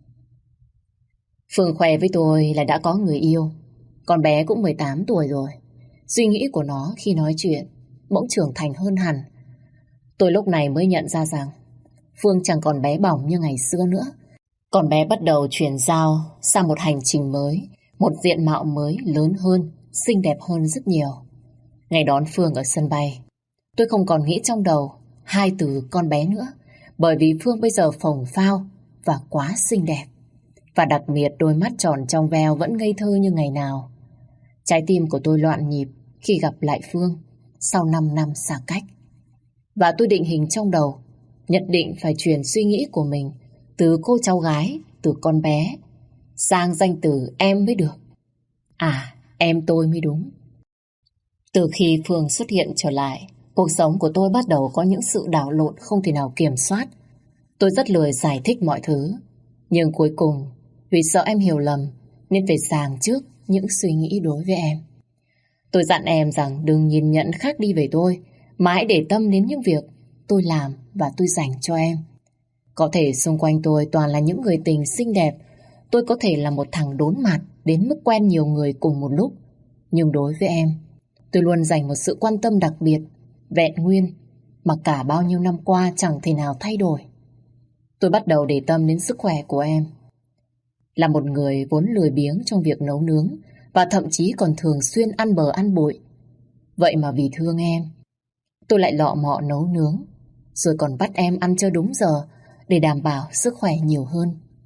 Phương khoe với tôi là đã có người yêu. Con bé cũng mười tám tuổi rồi. Suy nghĩ của nó khi nói chuyện bỗng trưởng thành hơn hẳn. Tôi lúc này mới nhận ra rằng Phương chẳng còn bé bỏng như ngày xưa nữa. Con bé bắt đầu chuyển giao sang một hành trình mới, một diện mạo mới lớn hơn, xinh đẹp hơn rất nhiều. Ngày đón Phương ở sân bay, tôi không còn nghĩ trong đầu hai từ con bé nữa, bởi vì Phương bây giờ phồng phao và quá xinh đẹp. Và đặc biệt đôi mắt tròn trong veo vẫn ngây thơ như ngày nào. Trái tim của tôi loạn nhịp khi gặp lại Phương sau năm năm xa cách. Và tôi định hình trong đầu, nhất định phải chuyển suy nghĩ của mình từ cô cháu gái, từ con bé, sang danh từ em mới được. À, em tôi mới đúng. Từ khi Phương xuất hiện trở lại, cuộc sống của tôi bắt đầu có những sự đảo lộn không thể nào kiểm soát. Tôi rất lười giải thích mọi thứ, nhưng cuối cùng vì sợ em hiểu lầm nên phải ràng trước những suy nghĩ đối với em. Tôi dặn em rằng đừng nhìn nhận khác đi về tôi, mà hãy để tâm đến những việc tôi làm và tôi dành cho em. Có thể xung quanh tôi toàn là những người tình xinh đẹp, tôi có thể là một thằng đốn mặt đến mức quen nhiều người cùng một lúc, nhưng đối với em, tôi luôn dành một sự quan tâm đặc biệt, vẹn nguyên, mà cả bao nhiêu năm qua chẳng thể nào thay đổi. Tôi bắt đầu để tâm đến sức khỏe của em. Là một người vốn lười biếng trong việc nấu nướng và thậm chí còn thường xuyên ăn bờ ăn bụi. Vậy mà vì thương em, tôi lại lọ mọ nấu nướng, rồi còn bắt em ăn cho đúng giờ để đảm bảo sức khỏe nhiều hơn.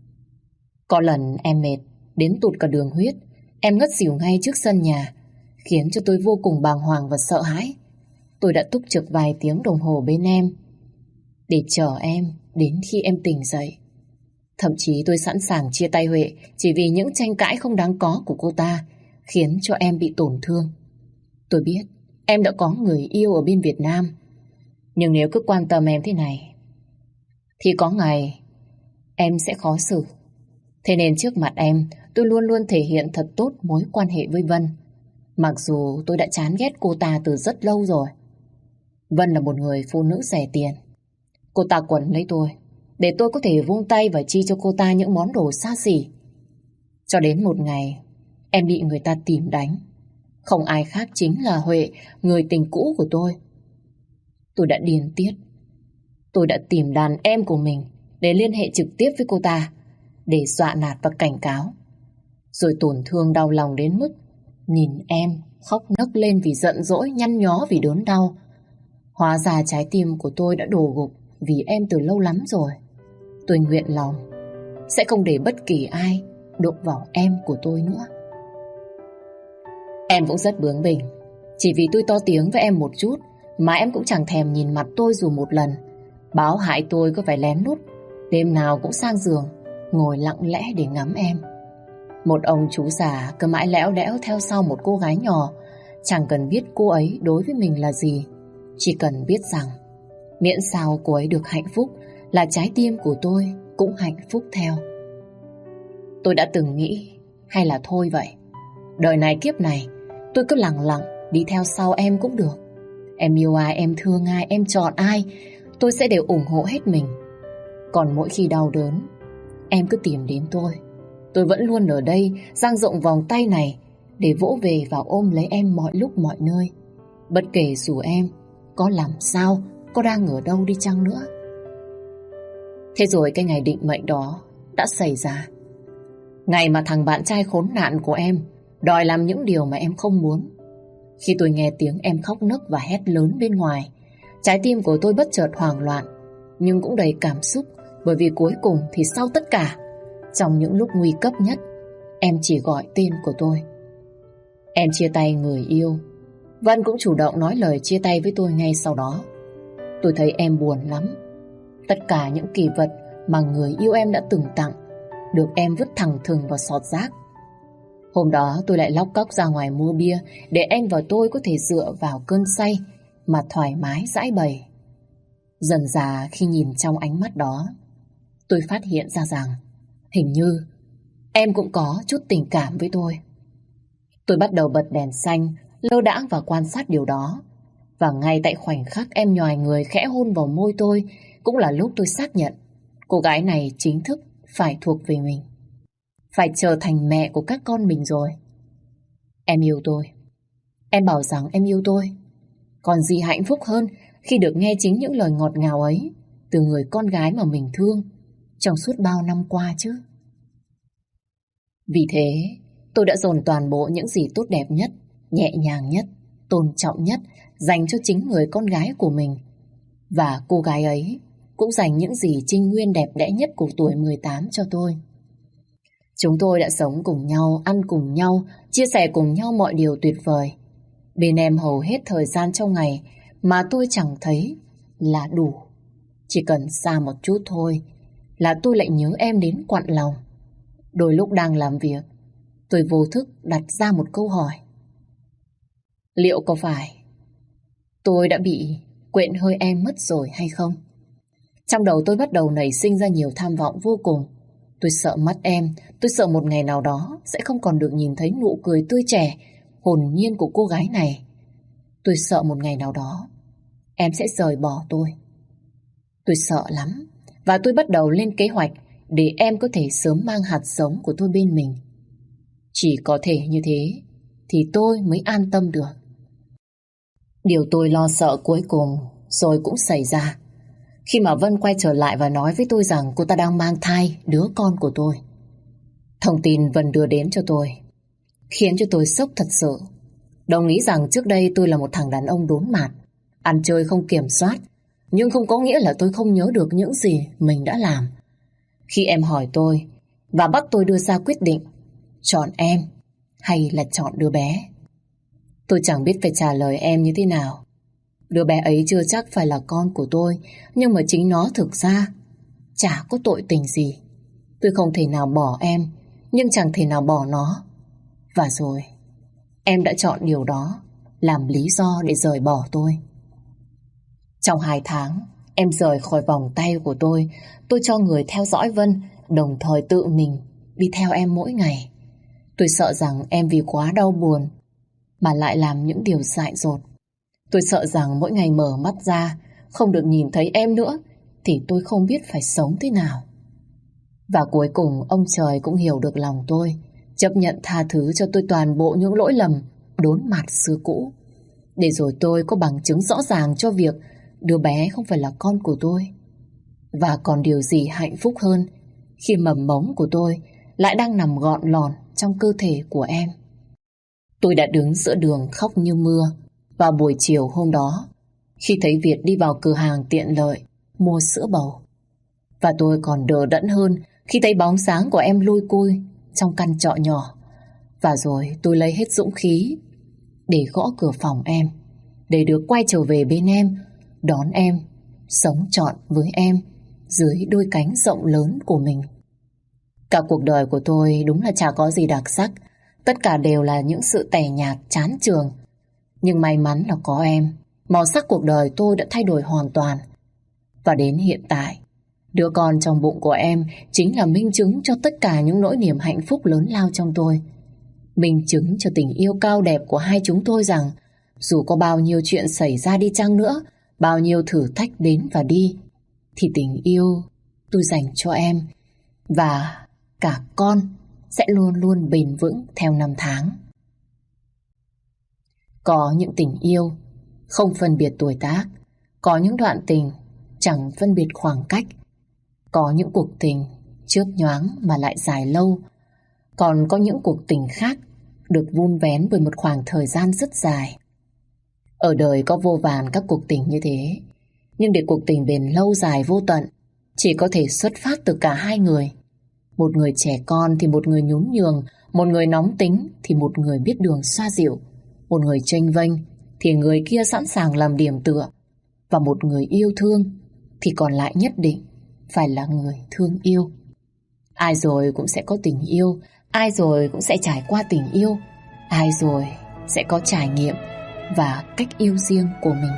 Có lần em mệt đến tụt cả đường huyết, em ngất xỉu ngay trước sân nhà, khiến cho tôi vô cùng bàng hoàng và sợ hãi. Tôi đã túc trực vài tiếng đồng hồ bên em để chờ em đến khi em tỉnh dậy. Thậm chí tôi sẵn sàng chia tay Huệ chỉ vì những tranh cãi không đáng có của cô ta khiến cho em bị tổn thương. Tôi biết em đã có người yêu ở bên Việt Nam, nhưng nếu cứ quan tâm em thế này thì có ngày em sẽ khó xử. Thế nên trước mặt em, tôi luôn luôn thể hiện thật tốt mối quan hệ với Vân, mặc dù tôi đã chán ghét cô ta từ rất lâu rồi. Vân là một người phụ nữ rẻ tiền. Cô ta quấn lấy tôi để tôi có thể vung tay và chi cho cô ta những món đồ xa xỉ. Cho đến một ngày em bị người ta tìm đánh. Không ai khác chính là Huệ, người tình cũ của tôi. Tôi đã điên tiết. Tôi đã tìm đàn em của mình để liên hệ trực tiếp với cô ta, để dọa nạt và cảnh cáo. Rồi tổn thương đau lòng đến mức nhìn em khóc nấc lên vì giận dỗi, nhăn nhó vì đớn đau. Hóa ra trái tim của tôi đã đổ gục vì em từ lâu lắm rồi. Tôi nguyện lòng sẽ không để bất kỳ ai đụng vào em của tôi nữa. Em cũng rất bướng bỉnh. Chỉ vì tôi to tiếng với em một chút mà em cũng chẳng thèm nhìn mặt tôi dù một lần. Báo hại tôi có phải lén lút đêm nào cũng sang giường ngồi lặng lẽ để ngắm em. Một ông chú già cứ mãi lẽo đẽo theo sau một cô gái nhỏ, chẳng cần biết cô ấy đối với mình là gì, chỉ cần biết rằng miễn sao cô ấy được hạnh phúc là trái tim của tôi cũng hạnh phúc theo. Tôi đã từng nghĩ hay là thôi vậy, đời này kiếp này tôi cứ lặng lặng đi theo sau em cũng được. Em yêu ai, em thương ai, em chọn ai, tôi sẽ đều ủng hộ hết mình. Còn mỗi khi đau đớn, em cứ tìm đến tôi. Tôi vẫn luôn ở đây, dang rộng vòng tay này để vỗ về và ôm lấy em mọi lúc mọi nơi. Bất kể dù em có làm sao, có đang ở đâu đi chăng nữa. Thế rồi cái ngày định mệnh đó đã xảy ra. Ngày mà thằng bạn trai khốn nạn của em đòi làm những điều mà em không muốn. Khi tôi nghe tiếng em khóc nấc và hét lớn bên ngoài, trái tim của tôi bất chợt hoảng loạn, nhưng cũng đầy cảm xúc, bởi vì cuối cùng thì sau tất cả, trong những lúc nguy cấp nhất, em chỉ gọi tên của tôi. Em chia tay người yêu. Vân cũng chủ động nói lời chia tay với tôi ngay sau đó. Tôi thấy em buồn lắm. Tất cả những kỷ vật mà người yêu em đã từng tặng được em vứt thẳng thừng vào xọt rác. Hôm đó tôi lại lóc cóc ra ngoài mua bia để em và tôi có thể dựa vào cơn say mà thoải mái giãi bày. Dần dà khi nhìn trong ánh mắt đó, tôi phát hiện ra rằng hình như em cũng có chút tình cảm với tôi. Tôi bắt đầu bật đèn xanh, lơ đãng và quan sát điều đó. Và ngay tại khoảnh khắc em nhoài người khẽ hôn vào môi tôi, cũng là lúc tôi xác nhận cô gái này chính thức phải thuộc về mình, phải trở thành mẹ của các con mình rồi. Em yêu tôi. Em bảo rằng em yêu tôi. Còn gì hạnh phúc hơn khi được nghe chính những lời ngọt ngào ấy từ người con gái mà mình thương trong suốt bao năm qua chứ. Vì thế, tôi đã dồn toàn bộ những gì tốt đẹp nhất, nhẹ nhàng nhất, tôn trọng nhất dành cho chính người con gái của mình. Và cô gái ấy cũng dành những gì trinh nguyên đẹp đẽ nhất của tuổi mười tám cho tôi. Chúng tôi đã sống cùng nhau, ăn cùng nhau, chia sẻ cùng nhau mọi điều tuyệt vời. Bên em hầu hết thời gian trong ngày mà tôi chẳng thấy là đủ. Chỉ cần xa một chút thôi là tôi lại nhớ em đến quặn lòng. Đôi lúc đang làm việc, tôi vô thức đặt ra một câu hỏi. Liệu có phải tôi đã bị quện hơi em mất rồi hay không? Trong đầu tôi bắt đầu nảy sinh ra nhiều tham vọng vô cùng. Tôi sợ mất em, tôi sợ một ngày nào đó sẽ không còn được nhìn thấy nụ cười tươi trẻ, hồn nhiên của cô gái này. Tôi sợ một ngày nào đó em sẽ rời bỏ tôi. Tôi sợ lắm, và tôi bắt đầu lên kế hoạch để em có thể sớm mang hạt giống của tôi bên mình. Chỉ có thể như thế thì tôi mới an tâm được. Điều tôi lo sợ cuối cùng rồi cũng xảy ra. Khi mà Vân quay trở lại và nói với tôi rằng cô ta đang mang thai đứa con của tôi. Thông tin Vân đưa đến cho tôi khiến cho tôi sốc thật sự. Đồng ý rằng trước đây tôi là một thằng đàn ông đốn mạt, ăn chơi không kiểm soát, nhưng không có nghĩa là tôi không nhớ được những gì mình đã làm. Khi em hỏi tôi và bắt tôi đưa ra quyết định chọn em hay là chọn đứa bé, tôi chẳng biết phải trả lời em như thế nào. Đứa bé ấy chưa chắc phải là con của tôi, nhưng mà chính nó thực ra chả có tội tình gì. Tôi không thể nào bỏ em, nhưng chẳng thể nào bỏ nó. Và rồi em đã chọn điều đó làm lý do để rời bỏ tôi. Trong hai tháng em rời khỏi vòng tay của tôi, tôi cho người theo dõi Vân, đồng thời tự mình đi theo em mỗi ngày. Tôi sợ rằng em vì quá đau buồn mà lại làm những điều dại dột. Tôi sợ rằng mỗi ngày mở mắt ra không được nhìn thấy em nữa thì tôi không biết phải sống thế nào. Và cuối cùng ông trời cũng hiểu được lòng tôi, chấp nhận tha thứ cho tôi toàn bộ những lỗi lầm đốn mạt xưa cũ, để rồi tôi có bằng chứng rõ ràng cho việc đứa bé không phải là con của tôi. Và còn điều gì hạnh phúc hơn khi mầm mống của tôi lại đang nằm gọn lòn trong cơ thể của em. Tôi đã đứng giữa đường khóc như mưa vào buổi chiều hôm đó, khi thấy Việt đi vào cửa hàng tiện lợi mua sữa bầu. Và tôi còn đờ đẫn hơn khi thấy bóng dáng của em lui cui trong căn trọ nhỏ. Và rồi tôi lấy hết dũng khí để gõ cửa phòng em, để được quay trở về bên em, đón em, sống trọn với em dưới đôi cánh rộng lớn của mình. Cả cuộc đời của tôi đúng là chả có gì đặc sắc, tất cả đều là những sự tẻ nhạt chán chường. Nhưng may mắn là có em, màu sắc cuộc đời tôi đã thay đổi hoàn toàn. Và đến hiện tại, đứa con trong bụng của em chính là minh chứng cho tất cả những nỗi niềm hạnh phúc lớn lao trong tôi. Minh chứng cho tình yêu cao đẹp của hai chúng tôi rằng dù có bao nhiêu chuyện xảy ra đi chăng nữa, bao nhiêu thử thách đến và đi, thì tình yêu tôi dành cho em và cả con sẽ luôn luôn bền vững theo năm tháng. Có những tình yêu không phân biệt tuổi tác, có những đoạn tình chẳng phân biệt khoảng cách, có những cuộc tình chớp nhoáng mà lại dài lâu, còn có những cuộc tình khác được vun vén bởi một khoảng thời gian rất dài. Ở đời có vô vàn các cuộc tình như thế, nhưng để cuộc tình bền lâu dài vô tận, chỉ có thể xuất phát từ cả hai người. Một người trẻ con thì một người nhún nhường, một người nóng tính thì một người biết đường xoa dịu, một người chênh vênh thì người kia sẵn sàng làm điểm tựa, và một người yêu thương thì còn lại nhất định phải là người thương yêu. Ai rồi cũng sẽ có tình yêu, ai rồi cũng sẽ trải qua tình yêu, ai rồi sẽ có trải nghiệm và cách yêu riêng của mình.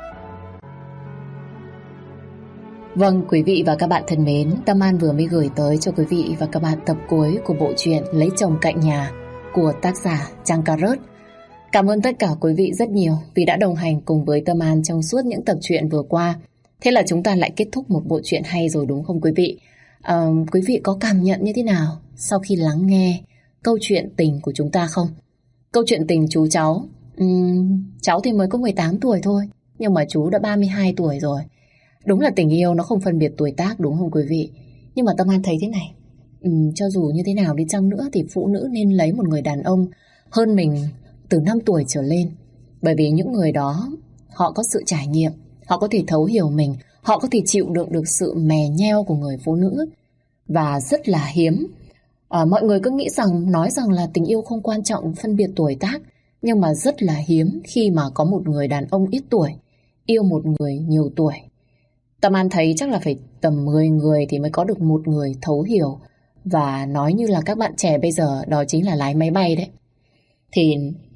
Vâng, quý vị và các bạn thân mến, Tâm An vừa mới gửi tới cho quý vị và các bạn tập cuối của bộ truyện Lấy chồng cạnh nhà của tác giả Trang Cà Rớt. Cảm ơn tất cả quý vị rất nhiều vì đã đồng hành cùng với Tâm An trong suốt những tập truyện vừa qua. Thế là chúng ta lại kết thúc một bộ truyện hay rồi đúng không quý vị? À, quý vị có cảm nhận như thế nào sau khi lắng nghe câu chuyện tình của chúng ta không? Câu chuyện tình chú cháu, uhm, cháu thì mới có mười tám tuổi thôi, nhưng mà chú đã ba mươi hai tuổi rồi. Đúng là tình yêu nó không phân biệt tuổi tác đúng không quý vị? Nhưng mà Tâm An thấy thế này, uhm, cho dù như thế nào đi chăng nữa thì phụ nữ nên lấy một người đàn ông hơn mình từ năm tuổi trở lên. Bởi vì những người đó họ có sự trải nghiệm, họ có thể thấu hiểu mình, họ có thể chịu đựng được sự mè nheo của người phụ nữ. Và rất là hiếm. À, mọi người cứ nghĩ rằng, nói rằng là tình yêu không quan trọng phân biệt tuổi tác, nhưng mà rất là hiếm khi mà có một người đàn ông ít tuổi yêu một người nhiều tuổi. Tâm An thấy chắc là phải tầm mười người thì mới có được một người thấu hiểu. Và nói như là các bạn trẻ bây giờ, đó chính là lái máy bay đấy. Thì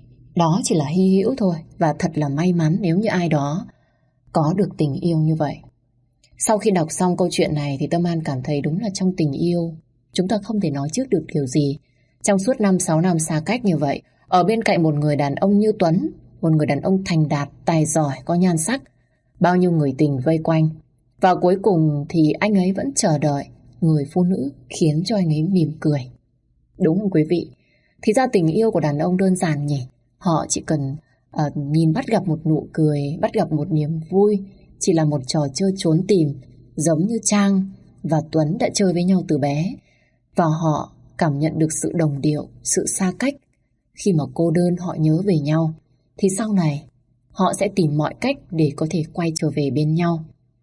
đó chỉ là hy hữu thôi. Và thật là may mắn nếu như ai đó có được tình yêu như vậy. Sau khi đọc xong câu chuyện này thì Tâm An cảm thấy đúng là trong tình yêu chúng ta không thể nói trước được điều gì. Trong suốt năm sáu năm xa cách như vậy, ở bên cạnh một người đàn ông như Tuấn, một người đàn ông thành đạt, tài giỏi, có nhan sắc, bao nhiêu người tình vây quanh, và cuối cùng thì anh ấy vẫn chờ đợi người phụ nữ khiến cho anh ấy mỉm cười. Đúng không quý vị? Thì ra tình yêu của đàn ông đơn giản nhỉ. Họ chỉ cần uh, nhìn bắt gặp một nụ cười, bắt gặp một niềm vui, chỉ là một trò chơi trốn tìm, giống như Trang và Tuấn đã chơi với nhau từ bé. Và họ cảm nhận được sự đồng điệu, sự xa cách. Khi mà cô đơn họ nhớ về nhau, thì sau này họ sẽ tìm mọi cách để có thể quay trở về bên nhau.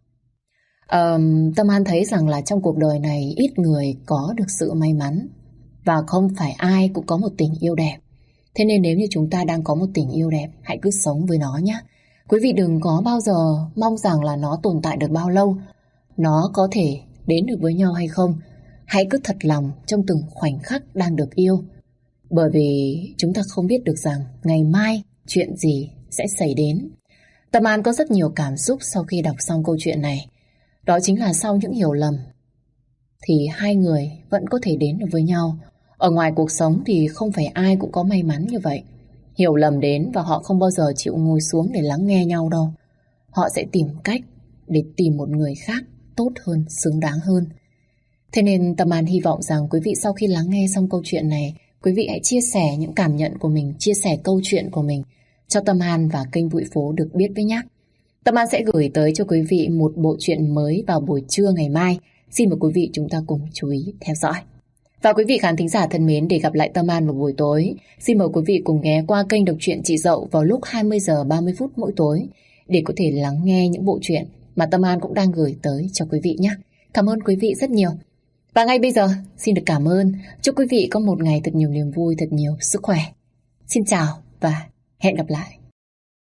Um, Tâm An thấy rằng là trong cuộc đời này ít người có được sự may mắn, và không phải ai cũng có một tình yêu đẹp. Thế nên nếu như chúng ta đang có một tình yêu đẹp, hãy cứ sống với nó nhé. Quý vị đừng có bao giờ mong rằng là nó tồn tại được bao lâu, nó có thể đến được với nhau hay không. Hãy cứ thật lòng trong từng khoảnh khắc đang được yêu. Bởi vì chúng ta không biết được rằng ngày mai chuyện gì sẽ xảy đến. Tâm An có rất nhiều cảm xúc sau khi đọc xong câu chuyện này. Đó chính là sau những hiểu lầm thì hai người vẫn có thể đến được với nhau. Ở ngoài cuộc sống thì không phải ai cũng có may mắn như vậy. Hiểu lầm đến và họ không bao giờ chịu ngồi xuống để lắng nghe nhau đâu. Họ sẽ tìm cách để tìm một người khác tốt hơn, xứng đáng hơn. Thế nên Tâm An hy vọng rằng quý vị sau khi lắng nghe xong câu chuyện này, quý vị hãy chia sẻ những cảm nhận của mình, chia sẻ câu chuyện của mình cho Tâm An và kênh Bụi Phố được biết với nhé. Tâm An sẽ gửi tới cho quý vị một bộ truyện mới vào buổi trưa ngày mai. Xin mời quý vị chúng ta cùng chú ý theo dõi. Và quý vị khán thính giả thân mến, để gặp lại Tâm An vào buổi tối, xin mời quý vị cùng ghé qua kênh Đọc truyện Chị Dậu vào lúc hai mươi giờ ba mươi phút mỗi tối để có thể lắng nghe những bộ truyện mà Tâm An cũng đang gửi tới cho quý vị nhé. Cảm ơn quý vị rất nhiều. Và ngay bây giờ, xin được cảm ơn. Chúc quý vị có một ngày thật nhiều niềm vui, thật nhiều sức khỏe. Xin chào và hẹn gặp lại.